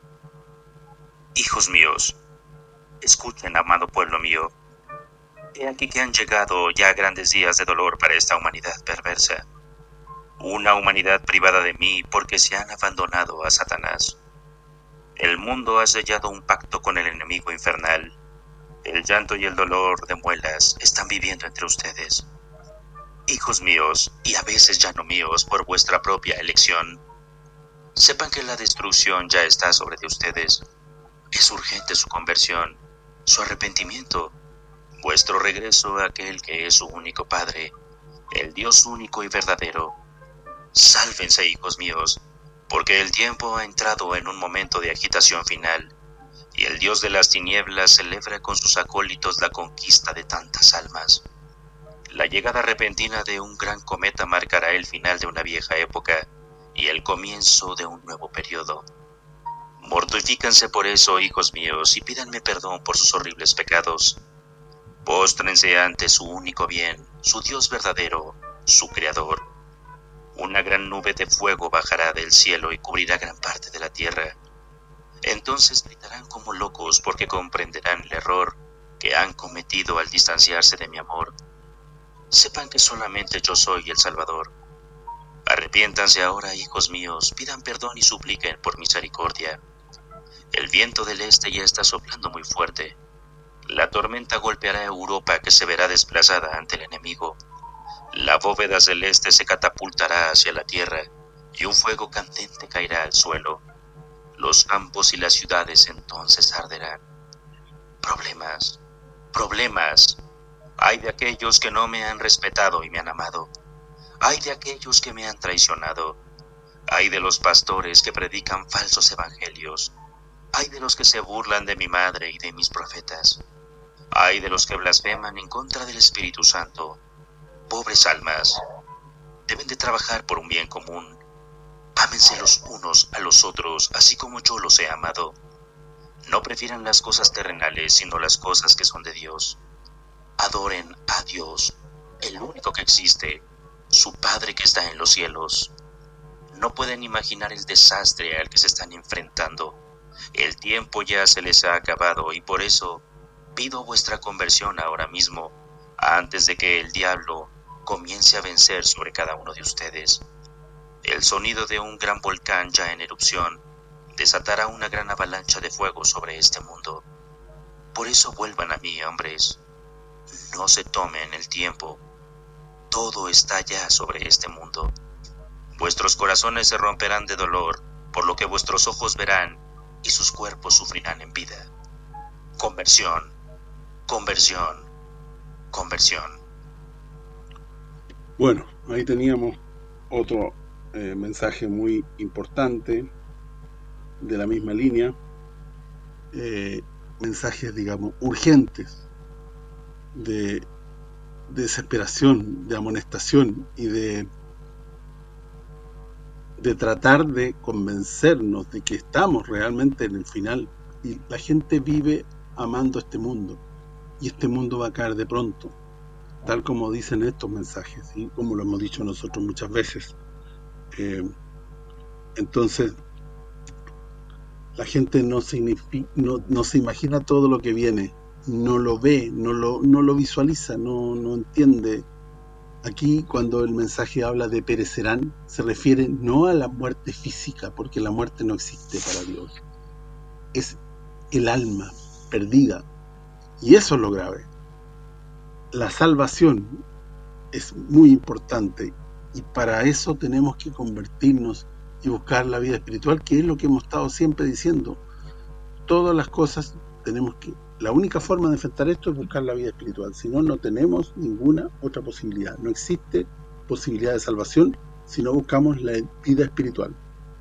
Hijos míos, escuchen, amado pueblo mío. He aquí que han llegado ya grandes días de dolor para esta humanidad perversa. Una humanidad privada de mí porque se han abandonado a Satanás. El mundo ha sellado un pacto con el enemigo infernal. El llanto y el dolor de muelas están viviendo entre ustedes. Hijos míos, y a veces ya no míos por vuestra propia elección, sepan que la destrucción ya está sobre de ustedes. Es urgente su conversión, su arrepentimiento, vuestro regreso a aquel que es su único Padre, el Dios único y verdadero. Sálvense, hijos míos, porque el tiempo ha entrado en un momento de agitación final, y el Dios de las tinieblas celebra con sus acólitos la conquista de tantas almas. La llegada repentina de un gran cometa marcará el final de una vieja época y el comienzo de un nuevo periodo. Mortifícanse por eso, hijos míos, y pídanme perdón por sus horribles pecados. Póstrense ante su único bien, su Dios verdadero, su Creador. Una gran nube de fuego bajará del cielo y cubrirá gran parte de la tierra. Entonces gritarán como locos porque comprenderán el error que han cometido al distanciarse de mi amor. Sepan que solamente yo soy el Salvador. Arrepiéntanse ahora, hijos míos, pidan perdón y supliquen por misericordia. El viento del este ya está soplando muy fuerte. La tormenta golpeará a Europa, que se verá desplazada ante el enemigo. La bóveda celeste se catapultará hacia la tierra y un fuego candente caerá al suelo. Los campos y las ciudades entonces arderán. Problemas, problemas. Ay de aquellos que no me han respetado y me han amado. Ay de aquellos que me han traicionado. Ay de los pastores que predican falsos evangelios. Ay de los que se burlan de mi madre y de mis profetas. Ay de los que blasfeman en contra del Espíritu Santo. Pobres almas, deben de trabajar por un bien común. Ámense los unos a los otros, así como yo los he amado. No prefieran las cosas terrenales, sino las cosas que son de Dios. Adoren a Dios, el único que existe, su Padre que está en los cielos. No pueden imaginar el desastre al que se están enfrentando. El tiempo ya se les ha acabado y por eso pido vuestra conversión ahora mismo, antes de que el diablo comience a vencer sobre cada uno de ustedes. El sonido de un gran volcán ya en erupción desatará una gran avalancha de fuego sobre este mundo. Por eso vuelvan a mí, hombres. No se tomen el tiempo. Todo está ya sobre este mundo. Vuestros corazones se romperán de dolor, por lo que vuestros ojos verán y sus cuerpos sufrirán en vida. Conversión, conversión, conversión. Bueno, ahí teníamos otro mensaje muy importante de la misma línea, mensajes, digamos, urgentes de desesperación, de amonestación y de tratar de convencernos de que estamos realmente en el final. Y la gente vive amando este mundo, y este mundo va a caer de pronto, tal como dicen estos mensajes, y como lo hemos dicho nosotros muchas veces. Entonces la gente no se imagina todo lo que viene, no lo ve, no lo visualiza, no entiende. Aquí cuando el mensaje habla de perecerán, se refiere no a la muerte física, porque la muerte no existe para Dios. Es el alma perdida, y eso es lo grave. La salvación es muy importante, y para eso tenemos que convertirnos y buscar la vida espiritual, que es lo que hemos estado siempre diciendo. Todas las cosas la única forma de enfrentar esto es buscar la vida espiritual, si no, no tenemos ninguna otra posibilidad. No existe posibilidad de salvación si no buscamos la vida espiritual.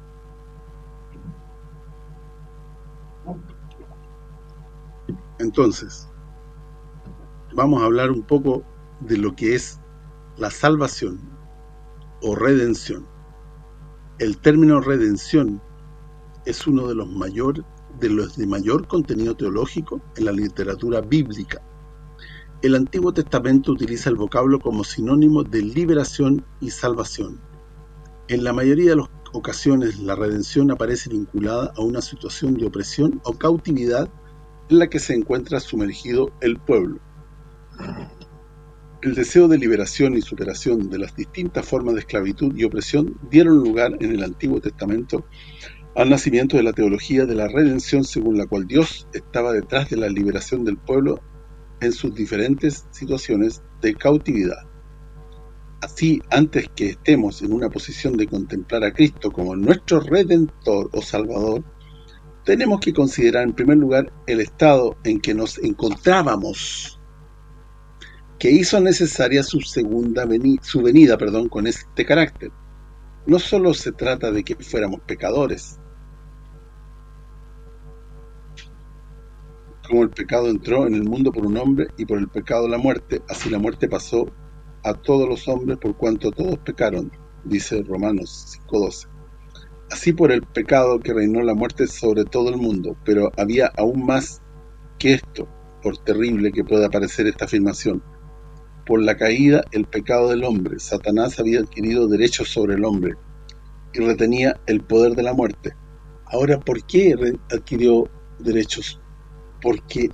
Entonces, vamos a hablar un poco de lo que es la salvación o redención. El término redención es uno de los de mayor contenido teológico en la literatura bíblica. El Antiguo Testamento utiliza el vocablo como sinónimo de liberación y salvación. En la mayoría de las ocasiones, la redención aparece vinculada a una situación de opresión o cautividad en la que se encuentra sumergido el pueblo. El deseo de liberación y superación de las distintas formas de esclavitud y opresión dieron lugar en el Antiguo Testamento al nacimiento de la teología de la redención, según la cual Dios estaba detrás de la liberación del pueblo en sus diferentes situaciones de cautividad. Así, antes que estemos en una posición de contemplar a Cristo como nuestro Redentor o Salvador, tenemos que considerar en primer lugar el estado en que nos encontrábamos, que hizo necesaria su venida con este carácter. No solo se trata de que fuéramos pecadores, como el pecado entró en el mundo por un hombre y por el pecado la muerte, así la muerte pasó a todos los hombres por cuanto todos pecaron, dice Romanos 5:12. Así por el pecado que reinó la muerte sobre todo el mundo, pero había aún más que esto, por terrible que pueda parecer esta afirmación. Por la caída, el pecado del hombre, Satanás había adquirido derechos sobre el hombre y retenía el poder de la muerte. Ahora, ¿por qué adquirió derechos? Porque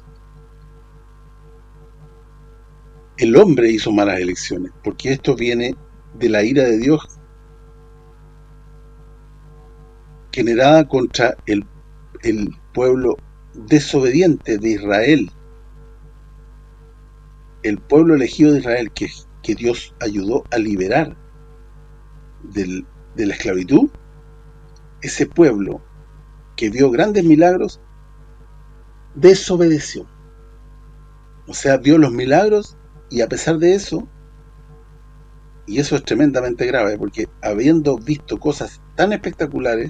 el hombre hizo malas elecciones, porque esto viene de la ira de Dios generada contra el pueblo desobediente de Israel. El pueblo elegido de Israel, que Dios ayudó a liberar de la esclavitud, ese pueblo que vio grandes milagros, desobedeció. O sea, vio los milagros y a pesar de eso, y eso es tremendamente grave, porque habiendo visto cosas tan espectaculares,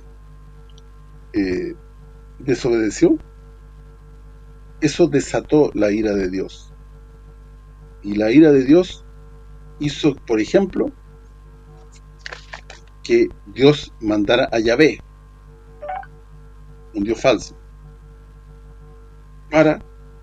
desobedeció. Eso desató la ira de Dios. Y la ira de Dios hizo, por ejemplo, que Dios mandara a Yahvé, un Dios falso, para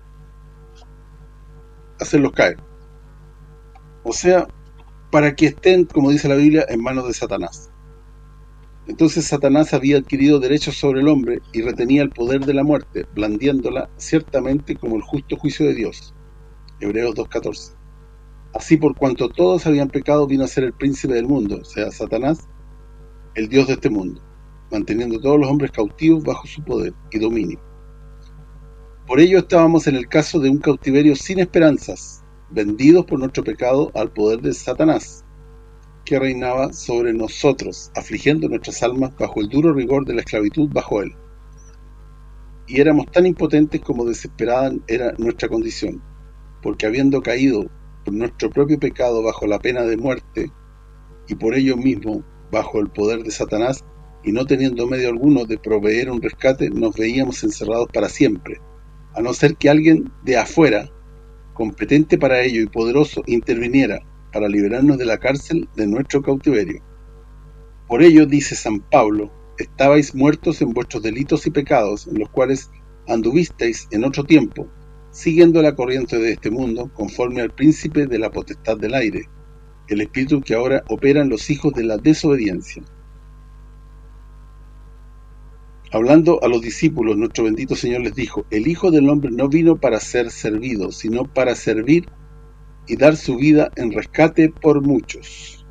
hacerlos caer. O sea, para que estén, como dice la Biblia, en manos de Satanás. Entonces Satanás había adquirido derechos sobre el hombre y retenía el poder de la muerte, blandiéndola ciertamente como el justo juicio de Dios. Hebreos 2:14. Así, por cuanto todos habían pecado, vino a ser el príncipe del mundo, o sea, Satanás, el Dios de este mundo, manteniendo a todos los hombres cautivos bajo su poder y dominio. Por ello estábamos en el caso de un cautiverio sin esperanzas, vendidos por nuestro pecado al poder de Satanás, que reinaba sobre nosotros, afligiendo nuestras almas bajo el duro rigor de la esclavitud bajo él. Y éramos tan impotentes como desesperada era nuestra condición, porque habiendo caído por nuestro propio pecado bajo la pena de muerte, y por ello mismo bajo el poder de Satanás, y no teniendo medio alguno de proveer un rescate, nos veíamos encerrados para siempre, a no ser que alguien de afuera, competente para ello y poderoso, interviniera para liberarnos de la cárcel de nuestro cautiverio. Por ello, dice San Pablo, estabais muertos en vuestros delitos y pecados, en los cuales anduvisteis en otro tiempo, siguiendo la corriente de este mundo, conforme al príncipe de la potestad del aire, el espíritu que ahora opera en los hijos de la desobediencia. Hablando a los discípulos, nuestro bendito Señor les dijo: el Hijo del Hombre no vino para ser servido, sino para servir y dar su vida en rescate por muchos.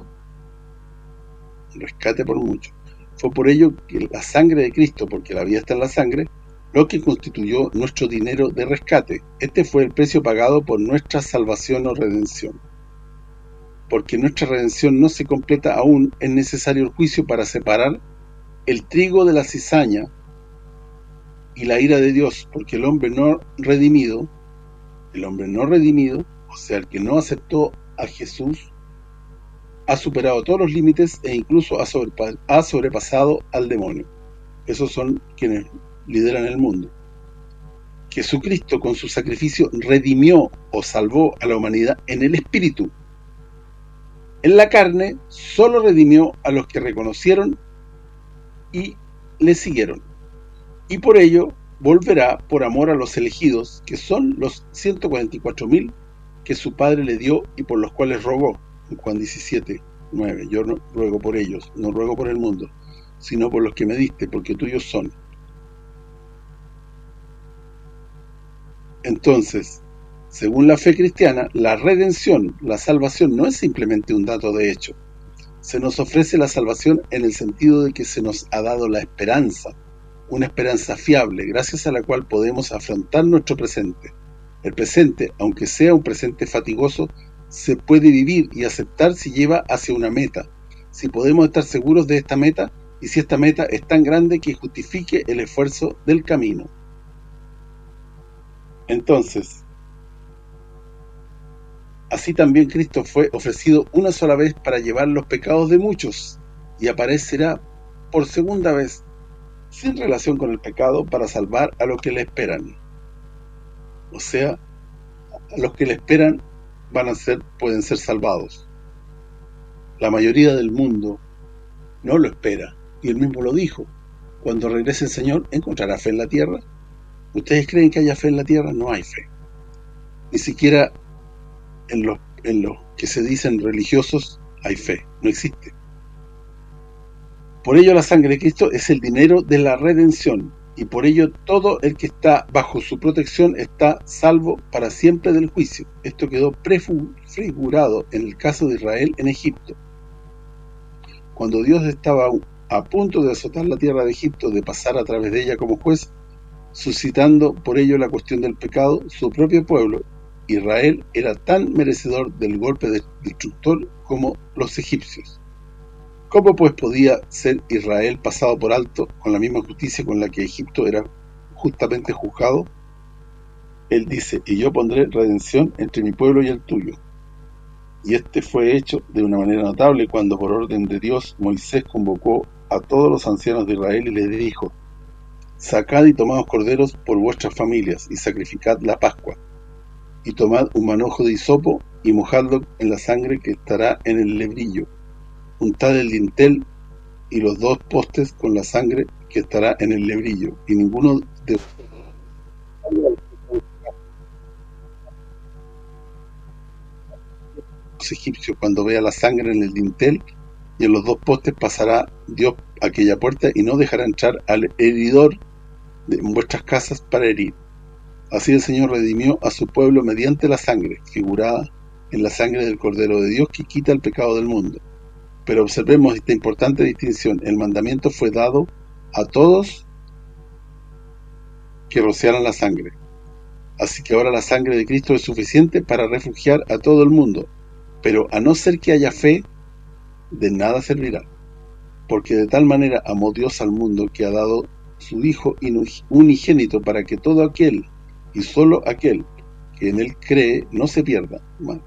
Rescate por muchos. Fue por ello que la sangre de Cristo, porque la vida está en la sangre, lo que constituyó nuestro dinero de rescate. Este fue el precio pagado por nuestra salvación o redención. Porque nuestra redención no se completa aún, es necesario el juicio para separar el trigo de la cizaña y la ira de Dios, porque el hombre no redimido, o sea, el que no aceptó a Jesús, ha superado todos los límites e incluso ha sobrepasado al demonio. Esos son quienes lideran el mundo. Jesucristo con su sacrificio redimió o salvó a la humanidad en el espíritu. En la carne solo redimió a los que reconocieron y le siguieron. Y por ello volverá por amor a los elegidos, que son los 144.000 que su Padre le dio y por los cuales rogó. En Juan 17:9, yo no ruego por ellos, no ruego por el mundo, sino por los que me diste, porque tuyos son. Entonces, según la fe cristiana, la redención, la salvación, no es simplemente un dato de hecho. Se nos ofrece la salvación en el sentido de que se nos ha dado la esperanza, una esperanza fiable, gracias a la cual podemos afrontar nuestro presente. El presente, aunque sea un presente fatigoso, se puede vivir y aceptar si lleva hacia una meta, si podemos estar seguros de esta meta y si esta meta es tan grande que justifique el esfuerzo del camino. Entonces, así también Cristo fue ofrecido una sola vez para llevar los pecados de muchos y aparecerá por segunda vez sin relación con el pecado para salvar a los que le esperan. O sea, a los que le esperan pueden ser salvados. La mayoría del mundo no lo espera, y él mismo lo dijo: cuando regrese el Señor, ¿encontrará fe en la tierra? ¿Ustedes creen que haya fe en la tierra? No hay fe. Ni siquiera en los que se dicen religiosos hay fe, no existe. Por ello la sangre de Cristo es el dinero de la redención, y por ello todo el que está bajo su protección está salvo para siempre del juicio. Esto quedó prefigurado en el caso de Israel en Egipto. Cuando Dios estaba a punto de azotar la tierra de Egipto, de pasar a través de ella como juez, suscitando por ello la cuestión del pecado, su propio pueblo, Israel, era tan merecedor del golpe destructor como los egipcios. ¿Cómo pues podía ser Israel pasado por alto con la misma justicia con la que Egipto era justamente juzgado? Él dice, y yo pondré redención entre mi pueblo y el tuyo. Y este fue hecho de una manera notable cuando por orden de Dios Moisés convocó a todos los ancianos de Israel y les dijo, sacad y tomaos corderos por vuestras familias y sacrificad la Pascua, y tomad un manojo de hisopo y mojadlo en la sangre que estará en el lebrillo, untad el dintel y los 2 postes con la sangre que estará en el lebrillo, y ninguno de los egipcios cuando vea la sangre en el dintel y en los 2 postes pasará Dios aquella puerta y no dejará entrar al heridor en vuestras casas para herir. Así el Señor redimió a su pueblo mediante la sangre, figurada en la sangre del Cordero de Dios que quita el pecado del mundo. Pero observemos esta importante distinción. El mandamiento fue dado a todos que rociaran la sangre. Así que ahora la sangre de Cristo es suficiente para refugiar a todo el mundo. Pero a no ser que haya fe, de nada servirá. Porque de tal manera amó Dios al mundo que ha dado su Hijo unigénito para que todo aquel, y solo aquel, que en él cree, no se pierda,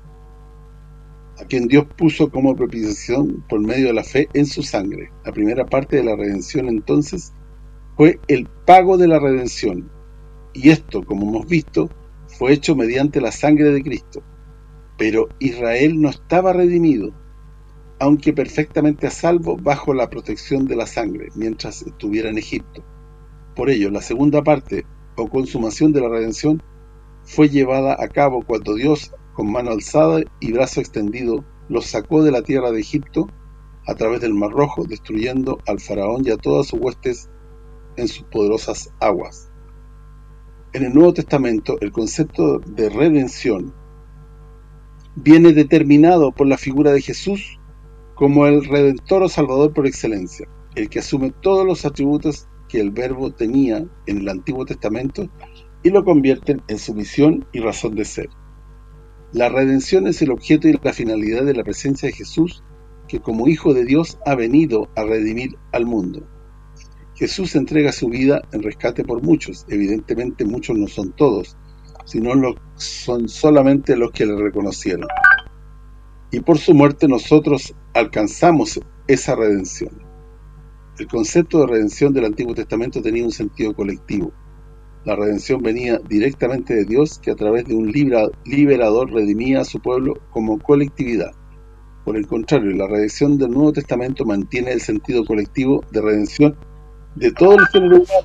a quien Dios puso como propiciación por medio de la fe en su sangre. La primera parte de la redención entonces fue el pago de la redención, y esto, como hemos visto, fue hecho mediante la sangre de Cristo. Pero Israel no estaba redimido, aunque perfectamente a salvo bajo la protección de la sangre, mientras estuviera en Egipto. Por ello, la segunda parte, o consumación de la redención, fue llevada a cabo cuando Dios, con mano alzada y brazo extendido, los sacó de la tierra de Egipto a través del Mar Rojo, destruyendo al faraón y a todas sus huestes en sus poderosas aguas. En el Nuevo Testamento, el concepto de redención viene determinado por la figura de Jesús como el Redentor o Salvador por excelencia, el que asume todos los atributos que el Verbo tenía en el Antiguo Testamento y lo convierten en su misión y razón de ser. La redención es el objeto y la finalidad de la presencia de Jesús, que como Hijo de Dios ha venido a redimir al mundo. Jesús entrega su vida en rescate por muchos. Evidentemente muchos no son todos, sino son solamente los que le reconocieron. Y por su muerte nosotros alcanzamos esa redención. El concepto de redención del Antiguo Testamento tenía un sentido colectivo. La redención venía directamente de Dios, que a través de un liberador redimía a su pueblo como colectividad. Por el contrario, la redención del Nuevo Testamento mantiene el sentido colectivo de redención de todo el género humano.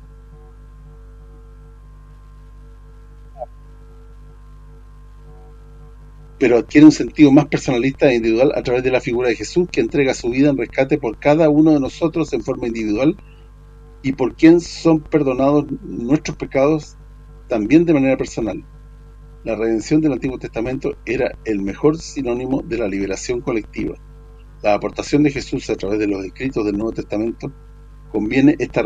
Pero adquiere un sentido más personalista e individual a través de la figura de Jesús, que entrega su vida en rescate por cada uno de nosotros en forma individual y por quien son perdonados nuestros pecados también de manera personal. La redención del Antiguo Testamento era el mejor sinónimo de la liberación colectiva. La aportación de Jesús a través de los escritos del Nuevo Testamento convierte esta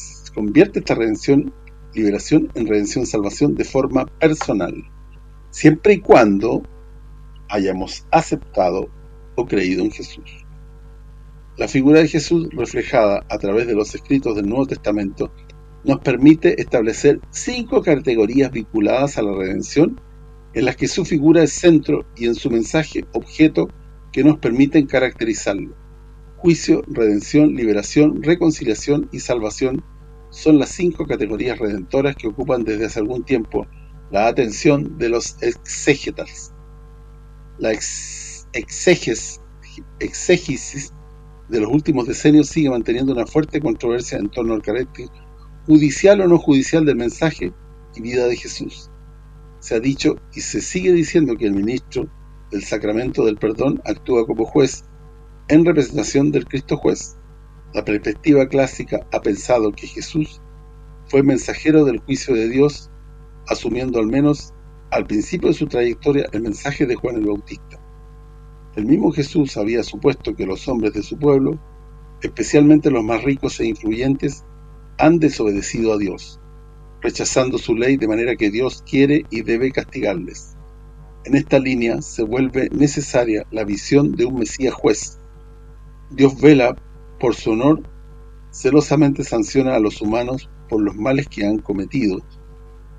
liberación en redención-salvación de forma personal, siempre y cuando hayamos aceptado o creído en Jesús. La figura de Jesús, reflejada a través de los escritos del Nuevo Testamento, nos permite establecer 5 categorías vinculadas a la redención, en las que su figura es centro y en su mensaje objeto que nos permiten caracterizarlo. Juicio, redención, liberación, reconciliación y salvación son las 5 categorías redentoras que ocupan desde hace algún tiempo la atención de los exégetas. La exégesis de los últimos decenios sigue manteniendo una fuerte controversia en torno al carácter judicial o no judicial del mensaje y vida de Jesús. Se ha dicho y se sigue diciendo que el ministro del sacramento del perdón actúa como juez en representación del Cristo juez. La perspectiva clásica ha pensado que Jesús fue mensajero del juicio de Dios, asumiendo al menos al principio de su trayectoria el mensaje de Juan el Bautista. El mismo Jesús había supuesto que los hombres de su pueblo, especialmente los más ricos e influyentes, han desobedecido a Dios, rechazando su ley, de manera que Dios quiere y debe castigarles. En esta línea se vuelve necesaria la visión de un Mesías juez. Dios vela por su honor, celosamente sanciona a los humanos por los males que han cometido,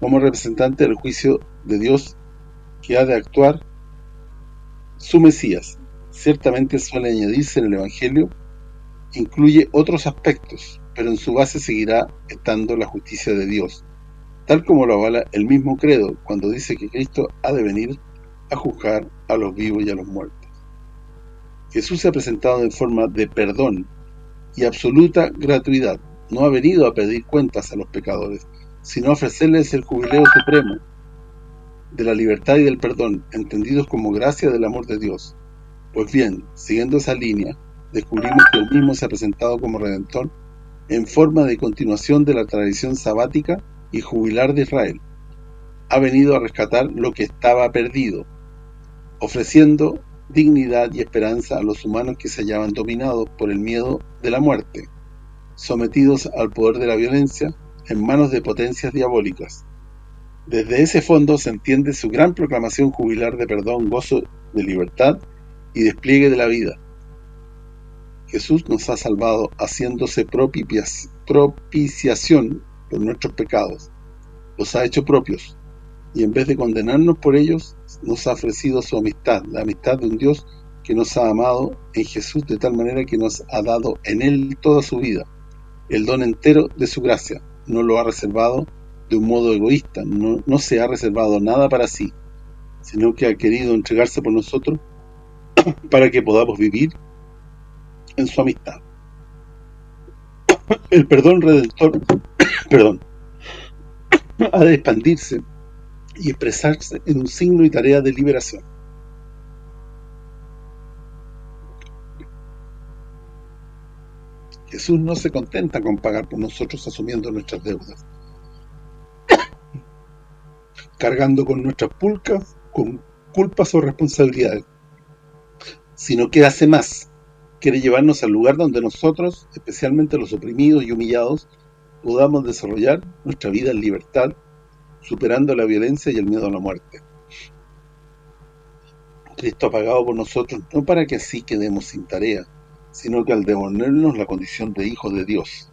como representante del juicio de Dios que ha de actuar su Mesías. Ciertamente suele añadirse en el Evangelio, incluye otros aspectos, pero en su base seguirá estando la justicia de Dios, tal como lo avala el mismo credo cuando dice que Cristo ha de venir a juzgar a los vivos y a los muertos. Jesús se ha presentado en forma de perdón y absoluta gratuidad. No ha venido a pedir cuentas a los pecadores, sino a ofrecerles el jubileo supremo de la libertad y del perdón, entendidos como gracia del amor de Dios. Pues bien, siguiendo esa línea, descubrimos que Él mismo se ha presentado como Redentor en forma de continuación de la tradición sabática y jubilar de Israel. Ha venido a rescatar lo que estaba perdido, ofreciendo dignidad y esperanza a los humanos que se hallaban dominados por el miedo de la muerte, sometidos al poder de la violencia, en manos de potencias diabólicas. Desde ese fondo se entiende su gran proclamación jubilar de perdón, gozo de libertad y despliegue de la vida. Jesús nos ha salvado haciéndose propiciación por nuestros pecados, los ha hecho propios, y en vez de condenarnos por ellos, nos ha ofrecido su amistad, la amistad de un Dios que nos ha amado en Jesús de tal manera que nos ha dado en Él toda su vida, el don entero de su gracia. No lo ha reservado de un modo egoísta, no se ha reservado nada para sí, sino que ha querido entregarse por nosotros para que podamos vivir en su amistad. El perdón redentor ha de expandirse y expresarse en un signo y tarea de liberación. Jesús no se contenta con pagar por nosotros asumiendo nuestras deudas, cargando con nuestras con culpas o responsabilidades, sino que hace más. Quiere llevarnos al lugar donde nosotros, especialmente los oprimidos y humillados, podamos desarrollar nuestra vida en libertad, superando la violencia y el miedo a la muerte. Cristo ha pagado por nosotros no para que así quedemos sin tarea, sino que al devolvernos la condición de hijo de Dios.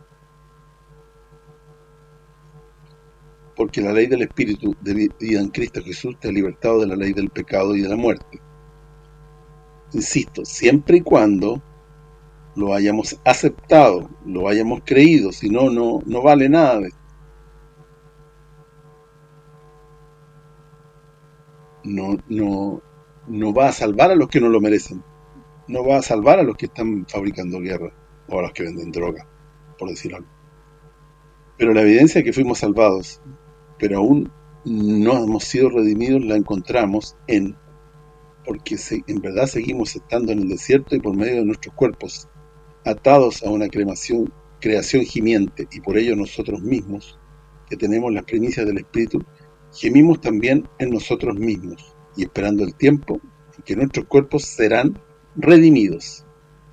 Porque la ley del Espíritu de vida en Cristo Jesús te ha libertado de la ley del pecado y de la muerte. Insisto, siempre y cuando lo hayamos aceptado, lo hayamos creído, si no, no vale nada de esto. No va a salvar a los que no lo merecen, no va a salvar a los que están fabricando guerra, o a los que venden droga, por decir algo. Pero la evidencia de que fuimos salvados, pero aún no hemos sido redimidos, la encontramos porque en verdad seguimos estando en el desierto y por medio de nuestros cuerpos, atados a una creación gimiente, y por ello nosotros mismos, que tenemos las primicias del Espíritu, gemimos también en nosotros mismos, y esperando el tiempo en que nuestros cuerpos serán redimidos.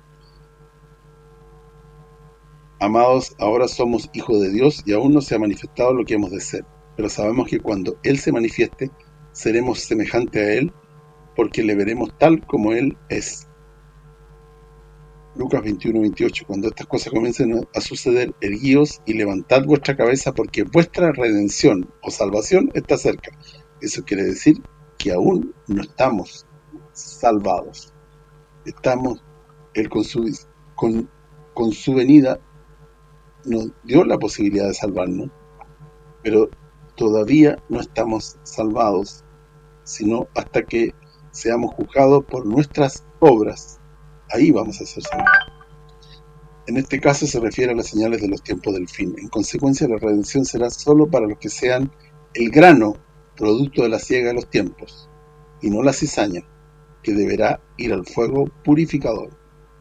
Amados, ahora somos hijos de Dios y aún no se ha manifestado lo que hemos de ser, pero sabemos que cuando Él se manifieste, seremos semejantes a Él, porque le veremos tal como Él es. Lucas 21:28. Cuando estas cosas comiencen a suceder, erguíos y levantad vuestra cabeza, porque vuestra redención o salvación está cerca. Eso quiere decir que aún no estamos salvados. Él con su venida nos dio la posibilidad de salvarnos, pero todavía no estamos salvados, sino hasta que seamos juzgados por nuestras obras. Ahí vamos a ser salvados. En este caso se refiere a las señales de los tiempos del fin. En consecuencia, la redención será solo para los que sean el grano, producto de la siega de los tiempos, y no la cizaña, que deberá ir al fuego purificador.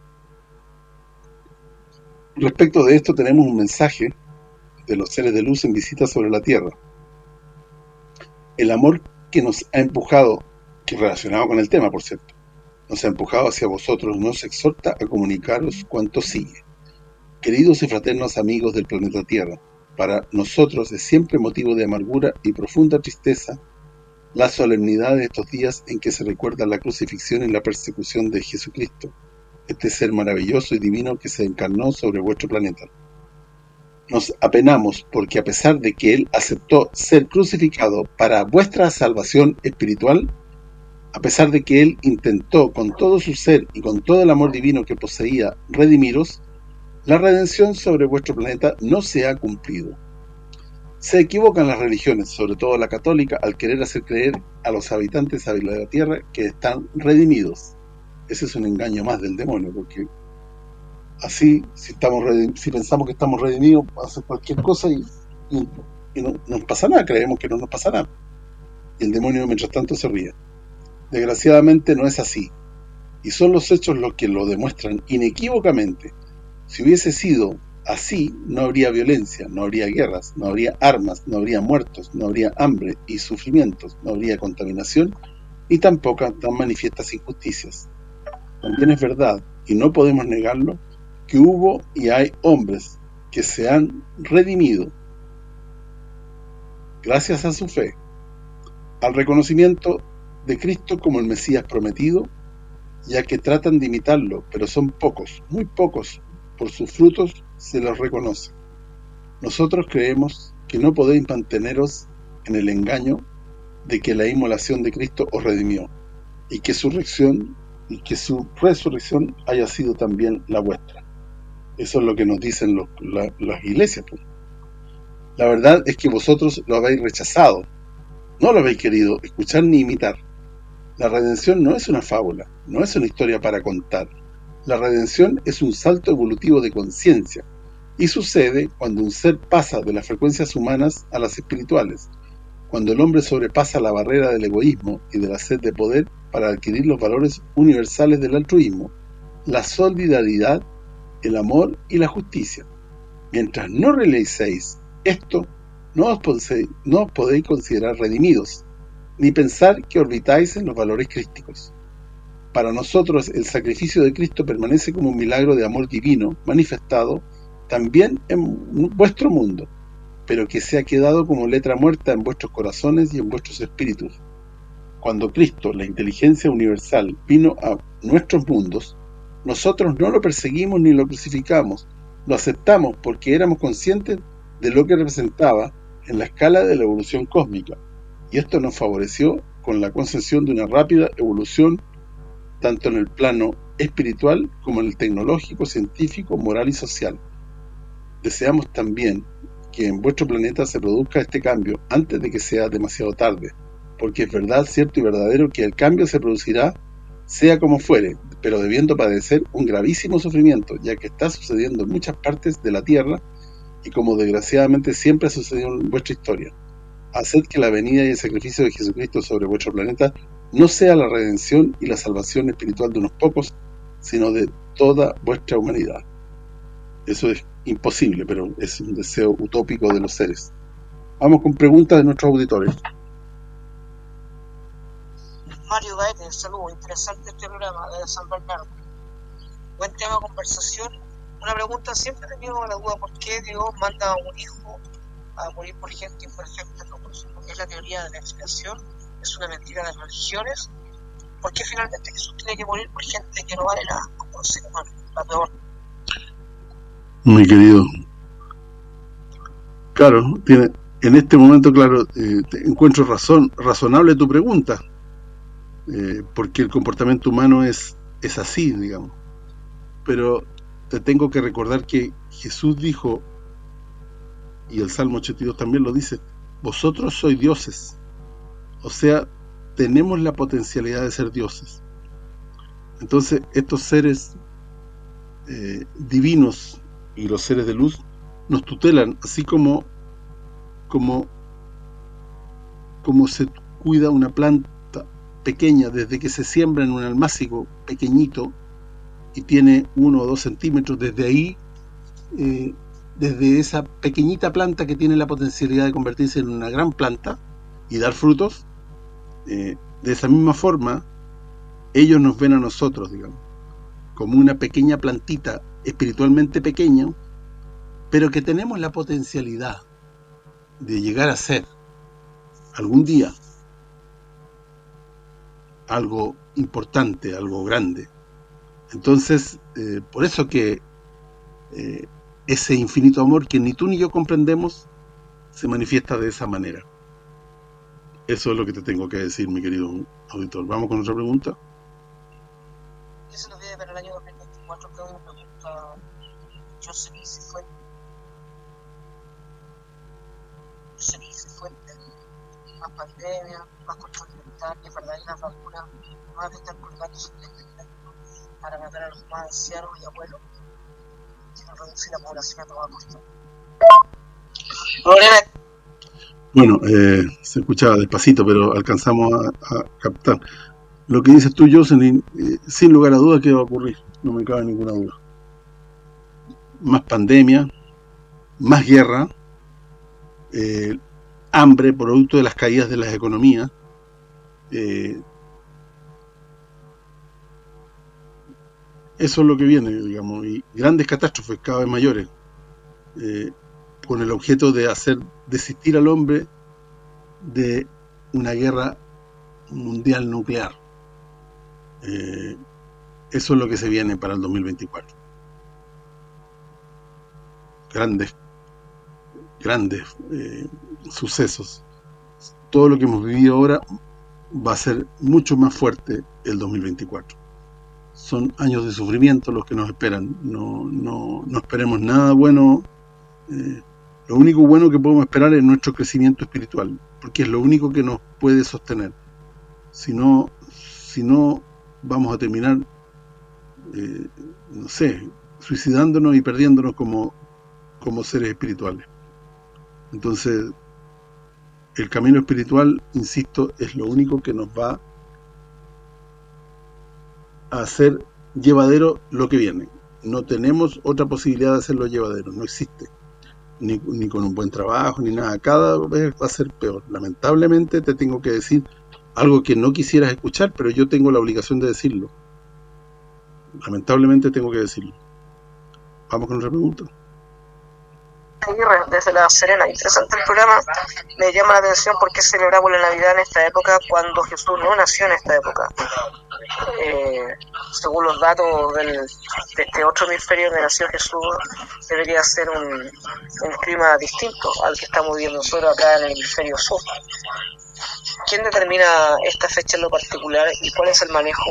Respecto de esto tenemos un mensaje de los seres de luz en visita sobre la tierra. El amor que nos ha empujado, que relacionado con el tema, por cierto, nos ha empujado hacia vosotros, nos exhorta a comunicaros cuanto sigue. Queridos y fraternos amigos del planeta Tierra, para nosotros es siempre motivo de amargura y profunda tristeza la solemnidad de estos días en que se recuerda la crucifixión y la persecución de Jesucristo, este ser maravilloso y divino que se encarnó sobre vuestro planeta. nos apenamos porque a pesar de que Él aceptó ser crucificado para vuestra salvación espiritual, a pesar de que Él intentó con todo su ser y con todo el amor divino que poseía redimiros, la redención sobre vuestro planeta no se ha cumplido. Se equivocan las religiones, sobre todo la católica, al querer hacer creer a los habitantes de la Tierra que están redimidos. Ese es un engaño más del demonio, porque así, si pensamos que estamos redimidos, hacer cualquier cosa y no nos pasa nada, creemos que no nos pasa nada. Y el demonio, mientras tanto, se ríe. Desgraciadamente no es así, y son los hechos los que lo demuestran inequívocamente. Si hubiese sido así, no habría violencia, no habría guerras, no habría armas, no habría muertos, no habría hambre y sufrimientos, no habría contaminación y tampoco tan manifiestas injusticias. También es verdad, y no podemos negarlo, que hubo y hay hombres que se han redimido gracias a su fe, al reconocimiento de Cristo como el Mesías prometido, ya que tratan de imitarlo, pero son pocos, muy pocos. Por sus frutos se los reconoce. Nosotros creemos que no podéis manteneros en el engaño de que la inmolación de Cristo os redimió, y que su resurrección haya sido también la vuestra. Eso es lo que nos dicen las iglesias. Pues. La verdad es que vosotros lo habéis rechazado, no lo habéis querido escuchar ni imitar. La redención no es una fábula, no es una historia para contar. La redención es un salto evolutivo de conciencia, y sucede cuando un ser pasa de las frecuencias humanas a las espirituales, cuando el hombre sobrepasa la barrera del egoísmo y de la sed de poder para adquirir los valores universales del altruismo, la solidaridad, el amor y la justicia. Mientras no realicéis esto, no os podéis considerar redimidos, ni pensar que orbitáis en los valores crísticos. Para nosotros el sacrificio de Cristo permanece como un milagro de amor divino manifestado también en vuestro mundo, pero que se ha quedado como letra muerta en vuestros corazones y en vuestros espíritus. Cuando Cristo, la inteligencia universal, vino a nuestros mundos, nosotros no lo perseguimos ni lo crucificamos, lo aceptamos porque éramos conscientes de lo que representaba en la escala de la evolución cósmica, y esto nos favoreció con la concesión de una rápida evolución tanto en el plano espiritual como en el tecnológico, científico, moral y social. Deseamos también que en vuestro planeta se produzca este cambio antes de que sea demasiado tarde, porque es verdad, cierto y verdadero que el cambio se producirá sea como fuere, pero debiendo padecer un gravísimo sufrimiento, ya que está sucediendo en muchas partes de la Tierra y como desgraciadamente siempre ha sucedido en vuestra historia. Haced que la venida y el sacrificio de Jesucristo sobre vuestro planeta no sea la redención y la salvación espiritual de unos pocos, sino de toda vuestra humanidad. Eso es imposible, pero es un deseo utópico de los seres. Vamos con preguntas de nuestros auditores. Mario Gaete, saludos, interesante este programa de San Bernardo. Buen tema de conversación. Una pregunta, siempre he tenido la duda, ¿por qué Dios manda a un hijo a morir por gente imperfecta? ¿Es la teoría de la expiación? ¿Es una mentira de las religiones? ¿Por qué finalmente Jesús tiene que morir por gente que no vale nada, como ser humano, la peor? Muy querido, claro, en este momento, claro, encuentro razonable tu pregunta, porque el comportamiento humano es así, digamos. Pero te tengo que recordar que Jesús dijo, y el Salmo 82 también lo dice, vosotros sois dioses. O sea, tenemos la potencialidad de ser dioses. Entonces, estos seres divinos y los seres de luz nos tutelan, así como se cuida una planta pequeña desde que se siembra en un almácigo pequeñito y tiene 1 o 2 centímetros, desde ahí, desde esa pequeñita planta que tiene la potencialidad de convertirse en una gran planta y dar frutos, de esa misma forma ellos nos ven a nosotros, digamos, como una pequeña plantita espiritualmente pequeña, pero que tenemos la potencialidad de llegar a ser algún día algo importante, algo grande. Entonces, por eso que ese infinito amor que ni tú ni yo comprendemos se manifiesta de esa manera. Eso es lo que te tengo que decir, mi querido auditor. Vamos con otra pregunta. ¿Qué se nos viene para el año 2024? Que hoy me pregunta Jocelyn Cifuentes. Más pandemia, más control mental, es verdad, hay una vacuna, más de estar colgando para matar a los más ancianos y abuelos, sino reducir la población a toda costa. Bueno, se escuchaba despacito, pero alcanzamos a captar. Lo que dices tú, Jocelyn, sin lugar a dudas que va a ocurrir, no me cabe ninguna duda. Más pandemia, más guerra, hambre producto de las caídas de las economías, eso es lo que viene, digamos, y grandes catástrofes cada vez mayores, con el objeto de hacer desistir al hombre de una guerra mundial nuclear. Eso es lo que se viene para el 2024. Grandes sucesos. Todo lo que hemos vivido ahora va a ser mucho más fuerte el 2024. Son años de sufrimiento los que nos esperan. No esperemos nada bueno. Lo único bueno que podemos esperar es nuestro crecimiento espiritual, porque es lo único que nos puede sostener. Si no vamos a terminar, no sé, suicidándonos y perdiéndonos como seres espirituales. Entonces, el camino espiritual, insisto, es lo único que nos va a hacer llevadero lo que viene. No tenemos otra posibilidad de hacerlo llevadero, no existe. Ni con un buen trabajo, ni nada. Cada vez va a ser peor. Lamentablemente te tengo que decir algo que no quisieras escuchar, pero yo tengo la obligación de decirlo. Lamentablemente tengo que decirlo. Vamos con otra pregunta. Aguirre, desde La Serena. Interesante el programa. Me llama la atención por qué celebramos la Navidad en esta época cuando Jesús no nació en esta época. Según los datos de este otro hemisferio donde nació Jesús, debería ser un clima distinto al que estamos viviendo nosotros acá en el hemisferio sur. ¿Quién determina esta fecha en lo particular y cuál es el manejo?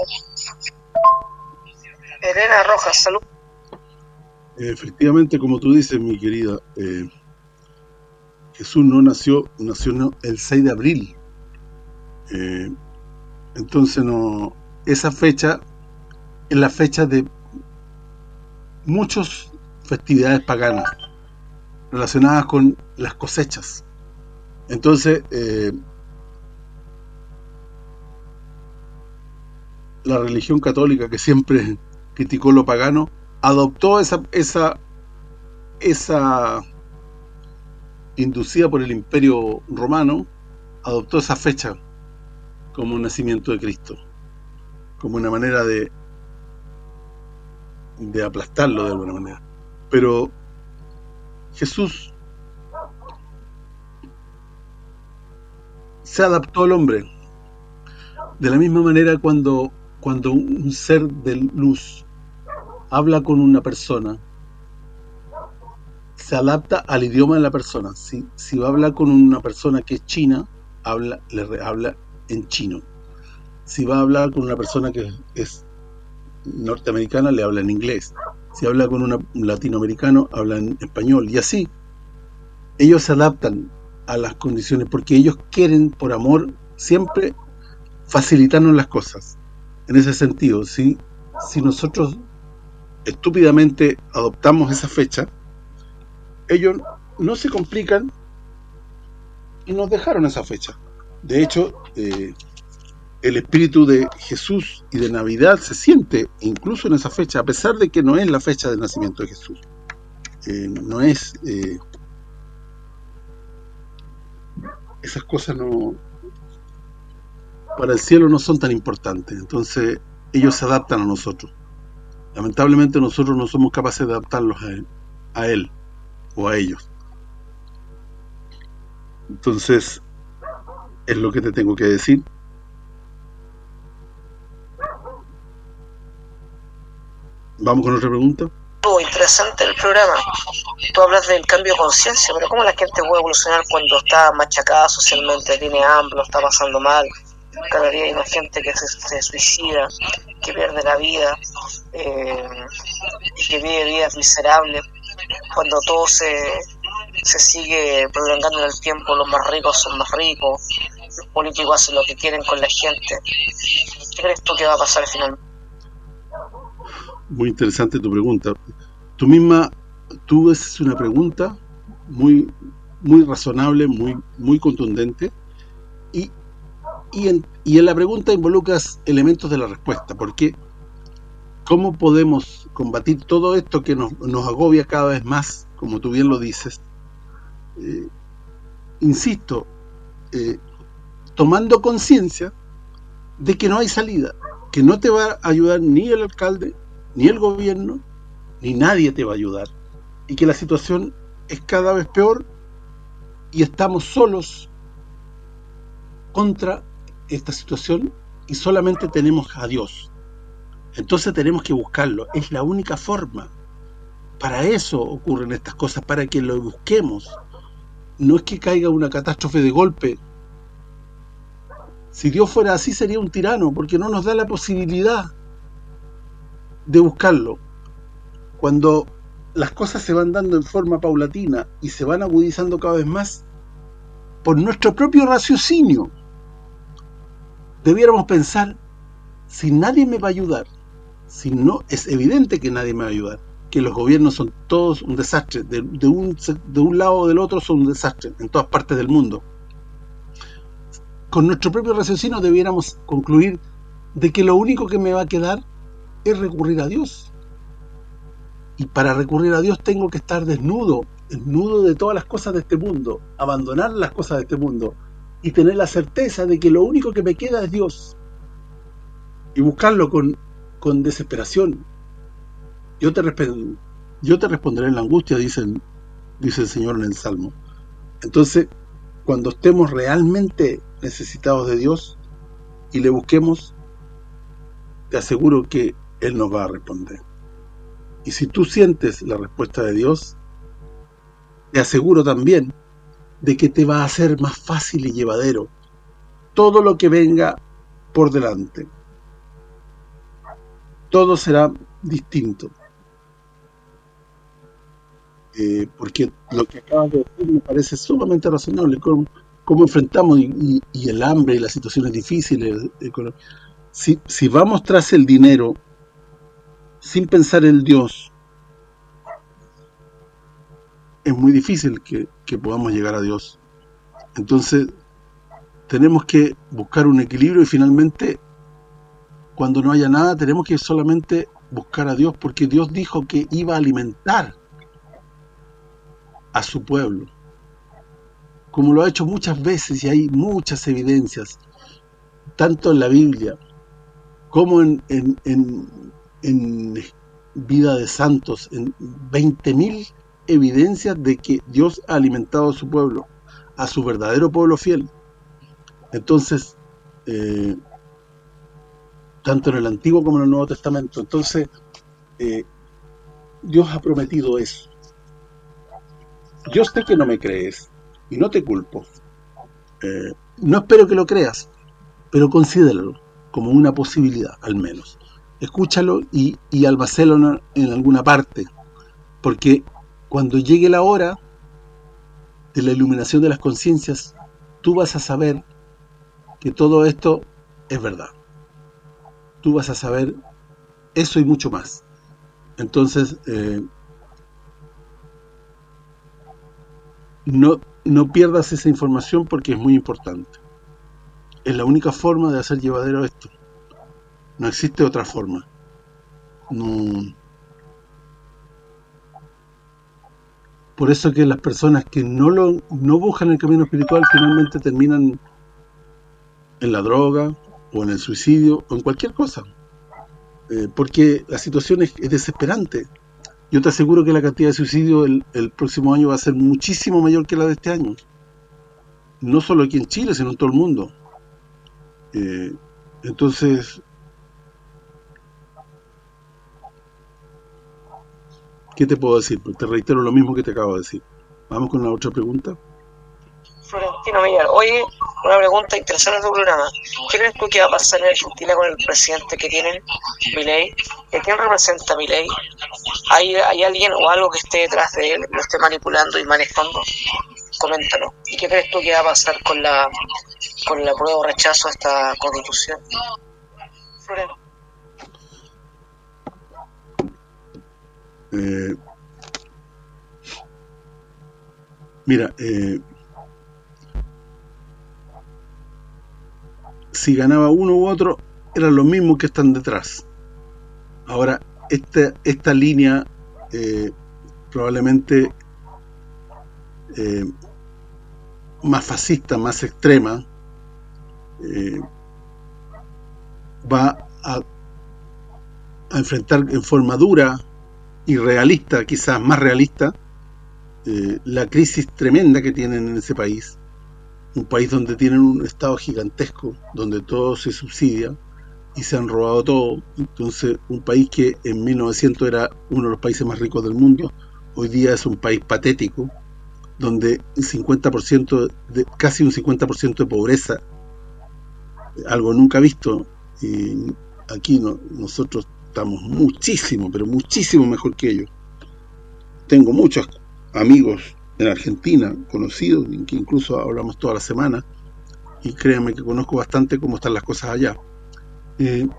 Elena Rojas, salud. Efectivamente, como tú dices, mi querida, Jesús no nació el 6 de abril. Entonces esa fecha es la fecha de muchas festividades paganas relacionadas con las cosechas. Entonces, la religión católica, que siempre criticó lo pagano, adoptó esa inducida por el Imperio Romano, adoptó esa fecha como un nacimiento de Cristo, como una manera de aplastarlo de alguna manera. Pero Jesús se adaptó al hombre. De la misma manera cuando un ser de luz habla con una persona, se adapta al idioma de la persona. Si va a hablar con una persona que es china, le habla en chino. Si va a hablar con una persona que es norteamericana, le habla en inglés. Si habla con un latinoamericano, habla en español. Y así, ellos se adaptan a las condiciones, porque ellos quieren, por amor, siempre facilitarnos las cosas. En ese sentido, si nosotros estúpidamente adoptamos esa fecha, ellos no se complican y nos dejaron esa fecha. De hecho, el espíritu de Jesús y de Navidad se siente incluso en esa fecha, a pesar de que no es la fecha de nacimiento de Jesús. No es... esas cosas no... para el cielo no son tan importantes. Entonces, ellos se adaptan a nosotros. Lamentablemente nosotros no somos capaces de adaptarlos a él o a ellos. Entonces, es lo que te tengo que decir. Vamos con otra pregunta. estuvo interesante el programa. Tú hablas del cambio de conciencia, pero ¿cómo la gente puede evolucionar cuando está machacada socialmente, tiene hambre, lo está pasando mal? Cada día hay más gente que se suicida, que pierde la vida y que vive vidas miserables. Cuando todo se sigue prolongando en el tiempo, los más ricos son más ricos, los políticos hacen lo que quieren con la gente. ¿Qué crees tú que va a pasar al final? Muy interesante tu pregunta. Tú haces una pregunta muy razonable, muy contundente, y en la pregunta involucras elementos de la respuesta, porque ¿cómo podemos combatir todo esto que nos agobia cada vez más, como tú bien lo dices? Insisto, tomando conciencia de que no hay salida, que no te va a ayudar ni el alcalde, ni el gobierno, ni nadie te va a ayudar, y que la situación es cada vez peor y estamos solos contra esta situación y solamente tenemos a Dios. Entonces tenemos que buscarlo, es la única forma. Para eso ocurren estas cosas, para que lo busquemos. No es que caiga una catástrofe de golpe. Si Dios fuera así sería un tirano, porque no nos da la posibilidad de buscarlo. Cuando las cosas se van dando en forma paulatina y se van agudizando cada vez más, por nuestro propio raciocinio, debiéramos pensar, si nadie me va a ayudar, si no, es evidente que nadie me va a ayudar, que los gobiernos son todos un desastre, de un lado o del otro son un desastre, en todas partes del mundo. Con nuestro propio raciocinio debiéramos concluir de que lo único que me va a quedar es recurrir a Dios. Y para recurrir a Dios tengo que estar desnudo de todas las cosas de este mundo, abandonar las cosas de este mundo y tener la certeza de que lo único que me queda es Dios. Y buscarlo con desesperación. Yo te responderé en la angustia, dice el Señor en el Salmo. Entonces, cuando estemos realmente necesitados de Dios y le busquemos, te aseguro que Él nos va a responder. Y si tú sientes la respuesta de Dios, te aseguro también de que te va a hacer más fácil y llevadero todo lo que venga por delante. Todo será distinto. Porque lo que acabas de decir me parece sumamente razonable, cómo enfrentamos y el hambre y las situaciones difíciles. Si vamos tras el dinero sin pensar en Dios, es muy difícil que podamos llegar a Dios. Entonces tenemos que buscar un equilibrio y finalmente, cuando no haya nada, tenemos que solamente buscar a Dios, porque Dios dijo que iba a alimentar a su pueblo, como lo ha hecho muchas veces, y hay muchas evidencias, tanto en la Biblia como en vida de santos, en 20.000 evidencias de que Dios ha alimentado a su pueblo, a su verdadero pueblo fiel. Entonces, tanto en el Antiguo como en el Nuevo Testamento. Entonces, Dios ha prometido eso. Yo sé que no me crees y no te culpo. No espero que lo creas, pero considéralo como una posibilidad, al menos. Escúchalo y almacénalo en alguna parte, porque cuando llegue la hora de la iluminación de las conciencias, tú vas a saber que todo esto es verdad. Tú vas a saber eso y mucho más. Entonces, no pierdas esa información, porque es muy importante. Es la única forma de hacer llevadero esto. No existe otra forma. No. Por eso que las personas que no buscan el camino espiritual finalmente terminan en la droga o en el suicidio o en cualquier cosa, porque la situación es desesperante. Yo te aseguro que la cantidad de suicidio el próximo año va a ser muchísimo mayor que la de este año, no solo aquí en Chile, sino en todo el mundo. Entonces, ¿Qué te puedo decir? Pues te reitero lo mismo que te acabo de decir. Vamos con la otra pregunta. Florentino Villar, oye, una pregunta interesante de tu programa. ¿Qué crees tú que va a pasar en Argentina con el presidente que tienen, Milei? ¿A quién representa Milei? ¿Hay alguien o algo que esté detrás de él, lo esté manipulando y manejando? Coméntalo. ¿Y qué crees tú que va a pasar con la prueba o rechazo a esta constitución? Florentino. Mira, si ganaba uno u otro, eran los mismos que están detrás. Ahora, esta línea probablemente más fascista, más extrema, va a enfrentar en forma dura y realista, quizás más realista, la crisis tremenda que tienen en ese país. Un país donde tienen un Estado gigantesco, donde todo se subsidia y se han robado todo. Entonces, un país que en 1900 era uno de los países más ricos del mundo, hoy día es un país patético, donde el 50% casi un 50% de pobreza, algo nunca visto. Y aquí nosotros estamos muchísimo, pero muchísimo mejor que ellos. Tengo muchos amigos en Argentina, conocidos, que incluso hablamos toda la semana, y créanme que conozco bastante cómo están las cosas allá. Se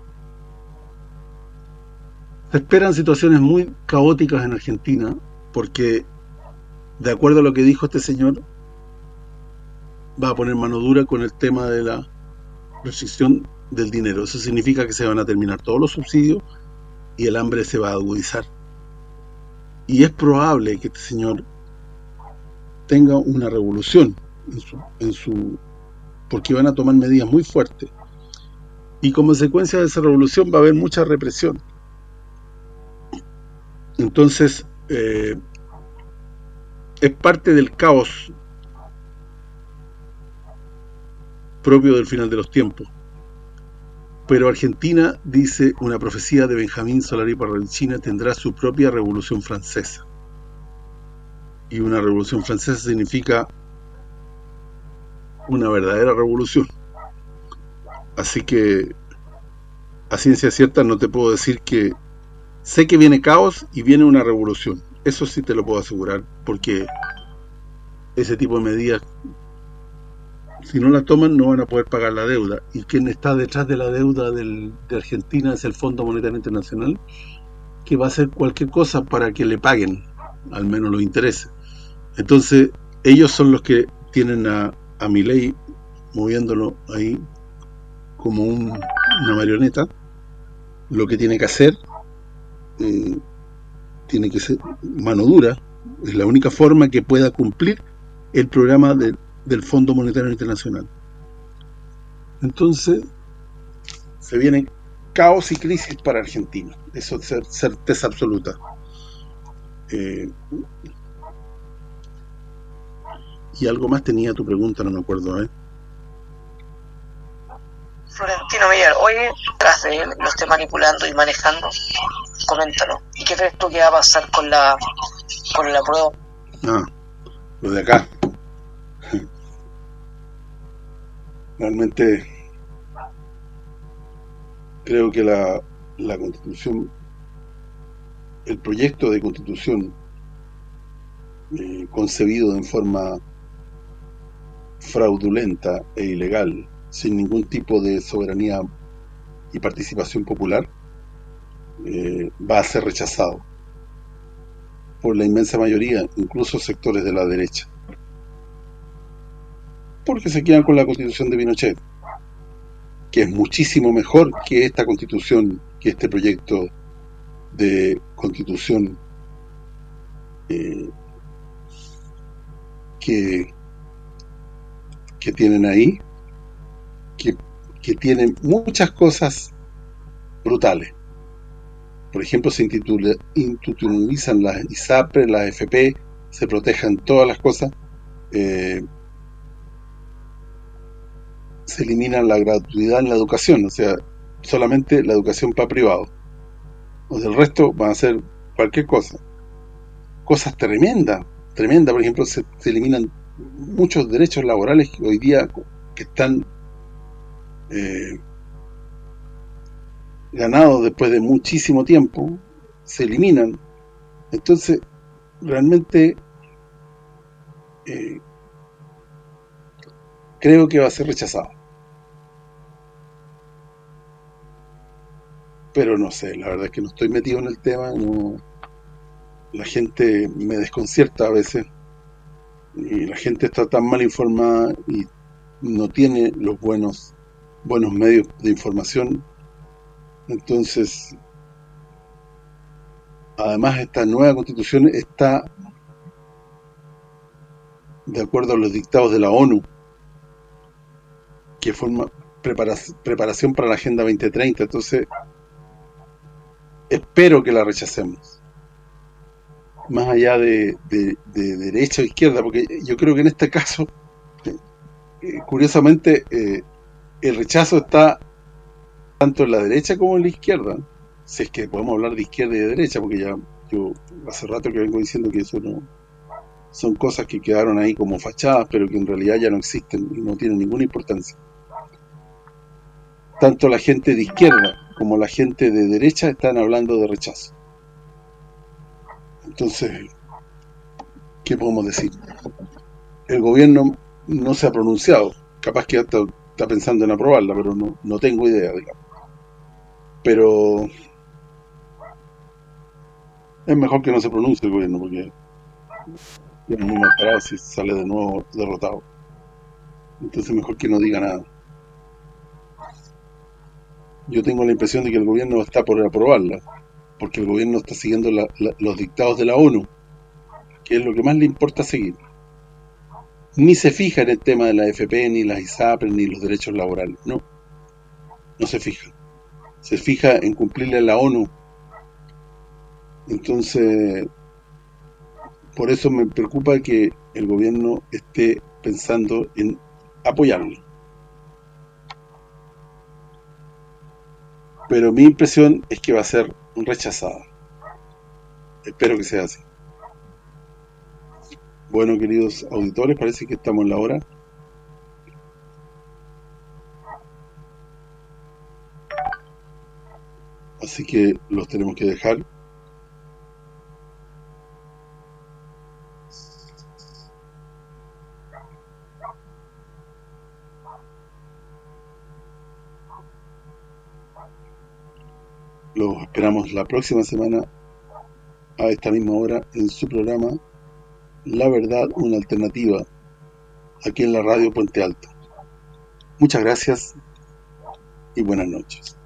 esperan situaciones muy caóticas en Argentina, porque de acuerdo a lo que dijo este señor, va a poner mano dura con el tema de la restricción del dinero. Eso significa que se van a terminar todos los subsidios y el hambre se va a agudizar. Y es probable que este señor tenga una revolución porque van a tomar medidas muy fuertes. Y como consecuencia de esa revolución va a haber mucha represión. Entonces, es parte del caos propio del final de los tiempos. Pero Argentina, dice una profecía de Benjamín Solari Parravicini, tendrá su propia revolución francesa. Y una revolución francesa significa una verdadera revolución. Así que a ciencia cierta no te puedo decir que sé que viene caos y viene una revolución. Eso sí te lo puedo asegurar, porque ese tipo de medidas, si no la toman, no van a poder pagar la deuda. Y quien está detrás de la deuda de Argentina es el Fondo Monetario Internacional, que va a hacer cualquier cosa para que le paguen, al menos los intereses. Entonces, ellos son los que tienen a Milei moviéndolo ahí como una marioneta. Lo que tiene que hacer, tiene que ser mano dura. Es la única forma que pueda cumplir el programa del Fondo Monetario Internacional. Entonces, se viene caos y crisis para Argentina. Eso es certeza absoluta. Y algo más tenía tu pregunta, no me acuerdo, Florentino Villar, oye, tras de él lo esté manipulando y manejando, coméntalo. ¿Y qué crees tú que va a pasar con la prueba? Lo de acá. Realmente creo que la Constitución, el proyecto de Constitución concebido en forma fraudulenta e ilegal, sin ningún tipo de soberanía y participación popular, va a ser rechazado por la inmensa mayoría, incluso sectores de la derecha, porque se quedan con la Constitución de Pinochet, que es muchísimo mejor que esta Constitución, que este proyecto de Constitución que tienen ahí, que tienen muchas cosas brutales. Por ejemplo, se institucionalizan las ISAPRE, las FP, se protejan todas las cosas, se elimina la gratuidad en la educación, o sea, solamente la educación para privados. O sea, el resto van a hacer cualquier cosa. cosas tremendas, por ejemplo, se eliminan muchos derechos laborales que hoy día que están ganados después de muchísimo tiempo, se eliminan. Entonces, realmente creo que va a ser rechazado. Pero no sé, la verdad es que no estoy metido en el tema, no, la gente me desconcierta a veces, y la gente está tan mal informada y no tiene los buenos medios de información. Entonces, además esta nueva Constitución está de acuerdo a los dictados de la ONU, que forma preparación para la Agenda 2030. Entonces, espero que la rechacemos, más allá de derecha o izquierda, porque yo creo que en este caso, curiosamente, el rechazo está tanto en la derecha como en la izquierda, si es que podemos hablar de izquierda y de derecha, porque ya yo hace rato que vengo diciendo que eso no son cosas que quedaron ahí como fachadas, pero que en realidad ya no existen y no tienen ninguna importancia. Tanto la gente de izquierda como la gente de derecha están hablando de rechazo. Entonces, ¿qué podemos decir? El gobierno no se ha pronunciado, capaz que está pensando en aprobarla, pero no tengo idea, digamos. Pero es mejor que no se pronuncie el gobierno, porque es muy mal parado si sale de nuevo derrotado. Entonces mejor que no diga nada. Yo tengo la impresión de que el gobierno está por aprobarla, porque el gobierno está siguiendo los dictados de la ONU, que es lo que más le importa seguir. Ni se fija en el tema de la AFP, ni las ISAPRES, ni los derechos laborales, no se fija. Se fija en cumplirle a la ONU. Entonces, por eso me preocupa que el gobierno esté pensando en apoyarlo. Pero mi impresión es que va a ser rechazada. Espero que sea así. Bueno, queridos auditores, parece que estamos en la hora. Así que los tenemos que dejar. Los esperamos la próxima semana a esta misma hora en su programa La Verdad, una alternativa, aquí en la radio Puente Alto. Muchas gracias y buenas noches.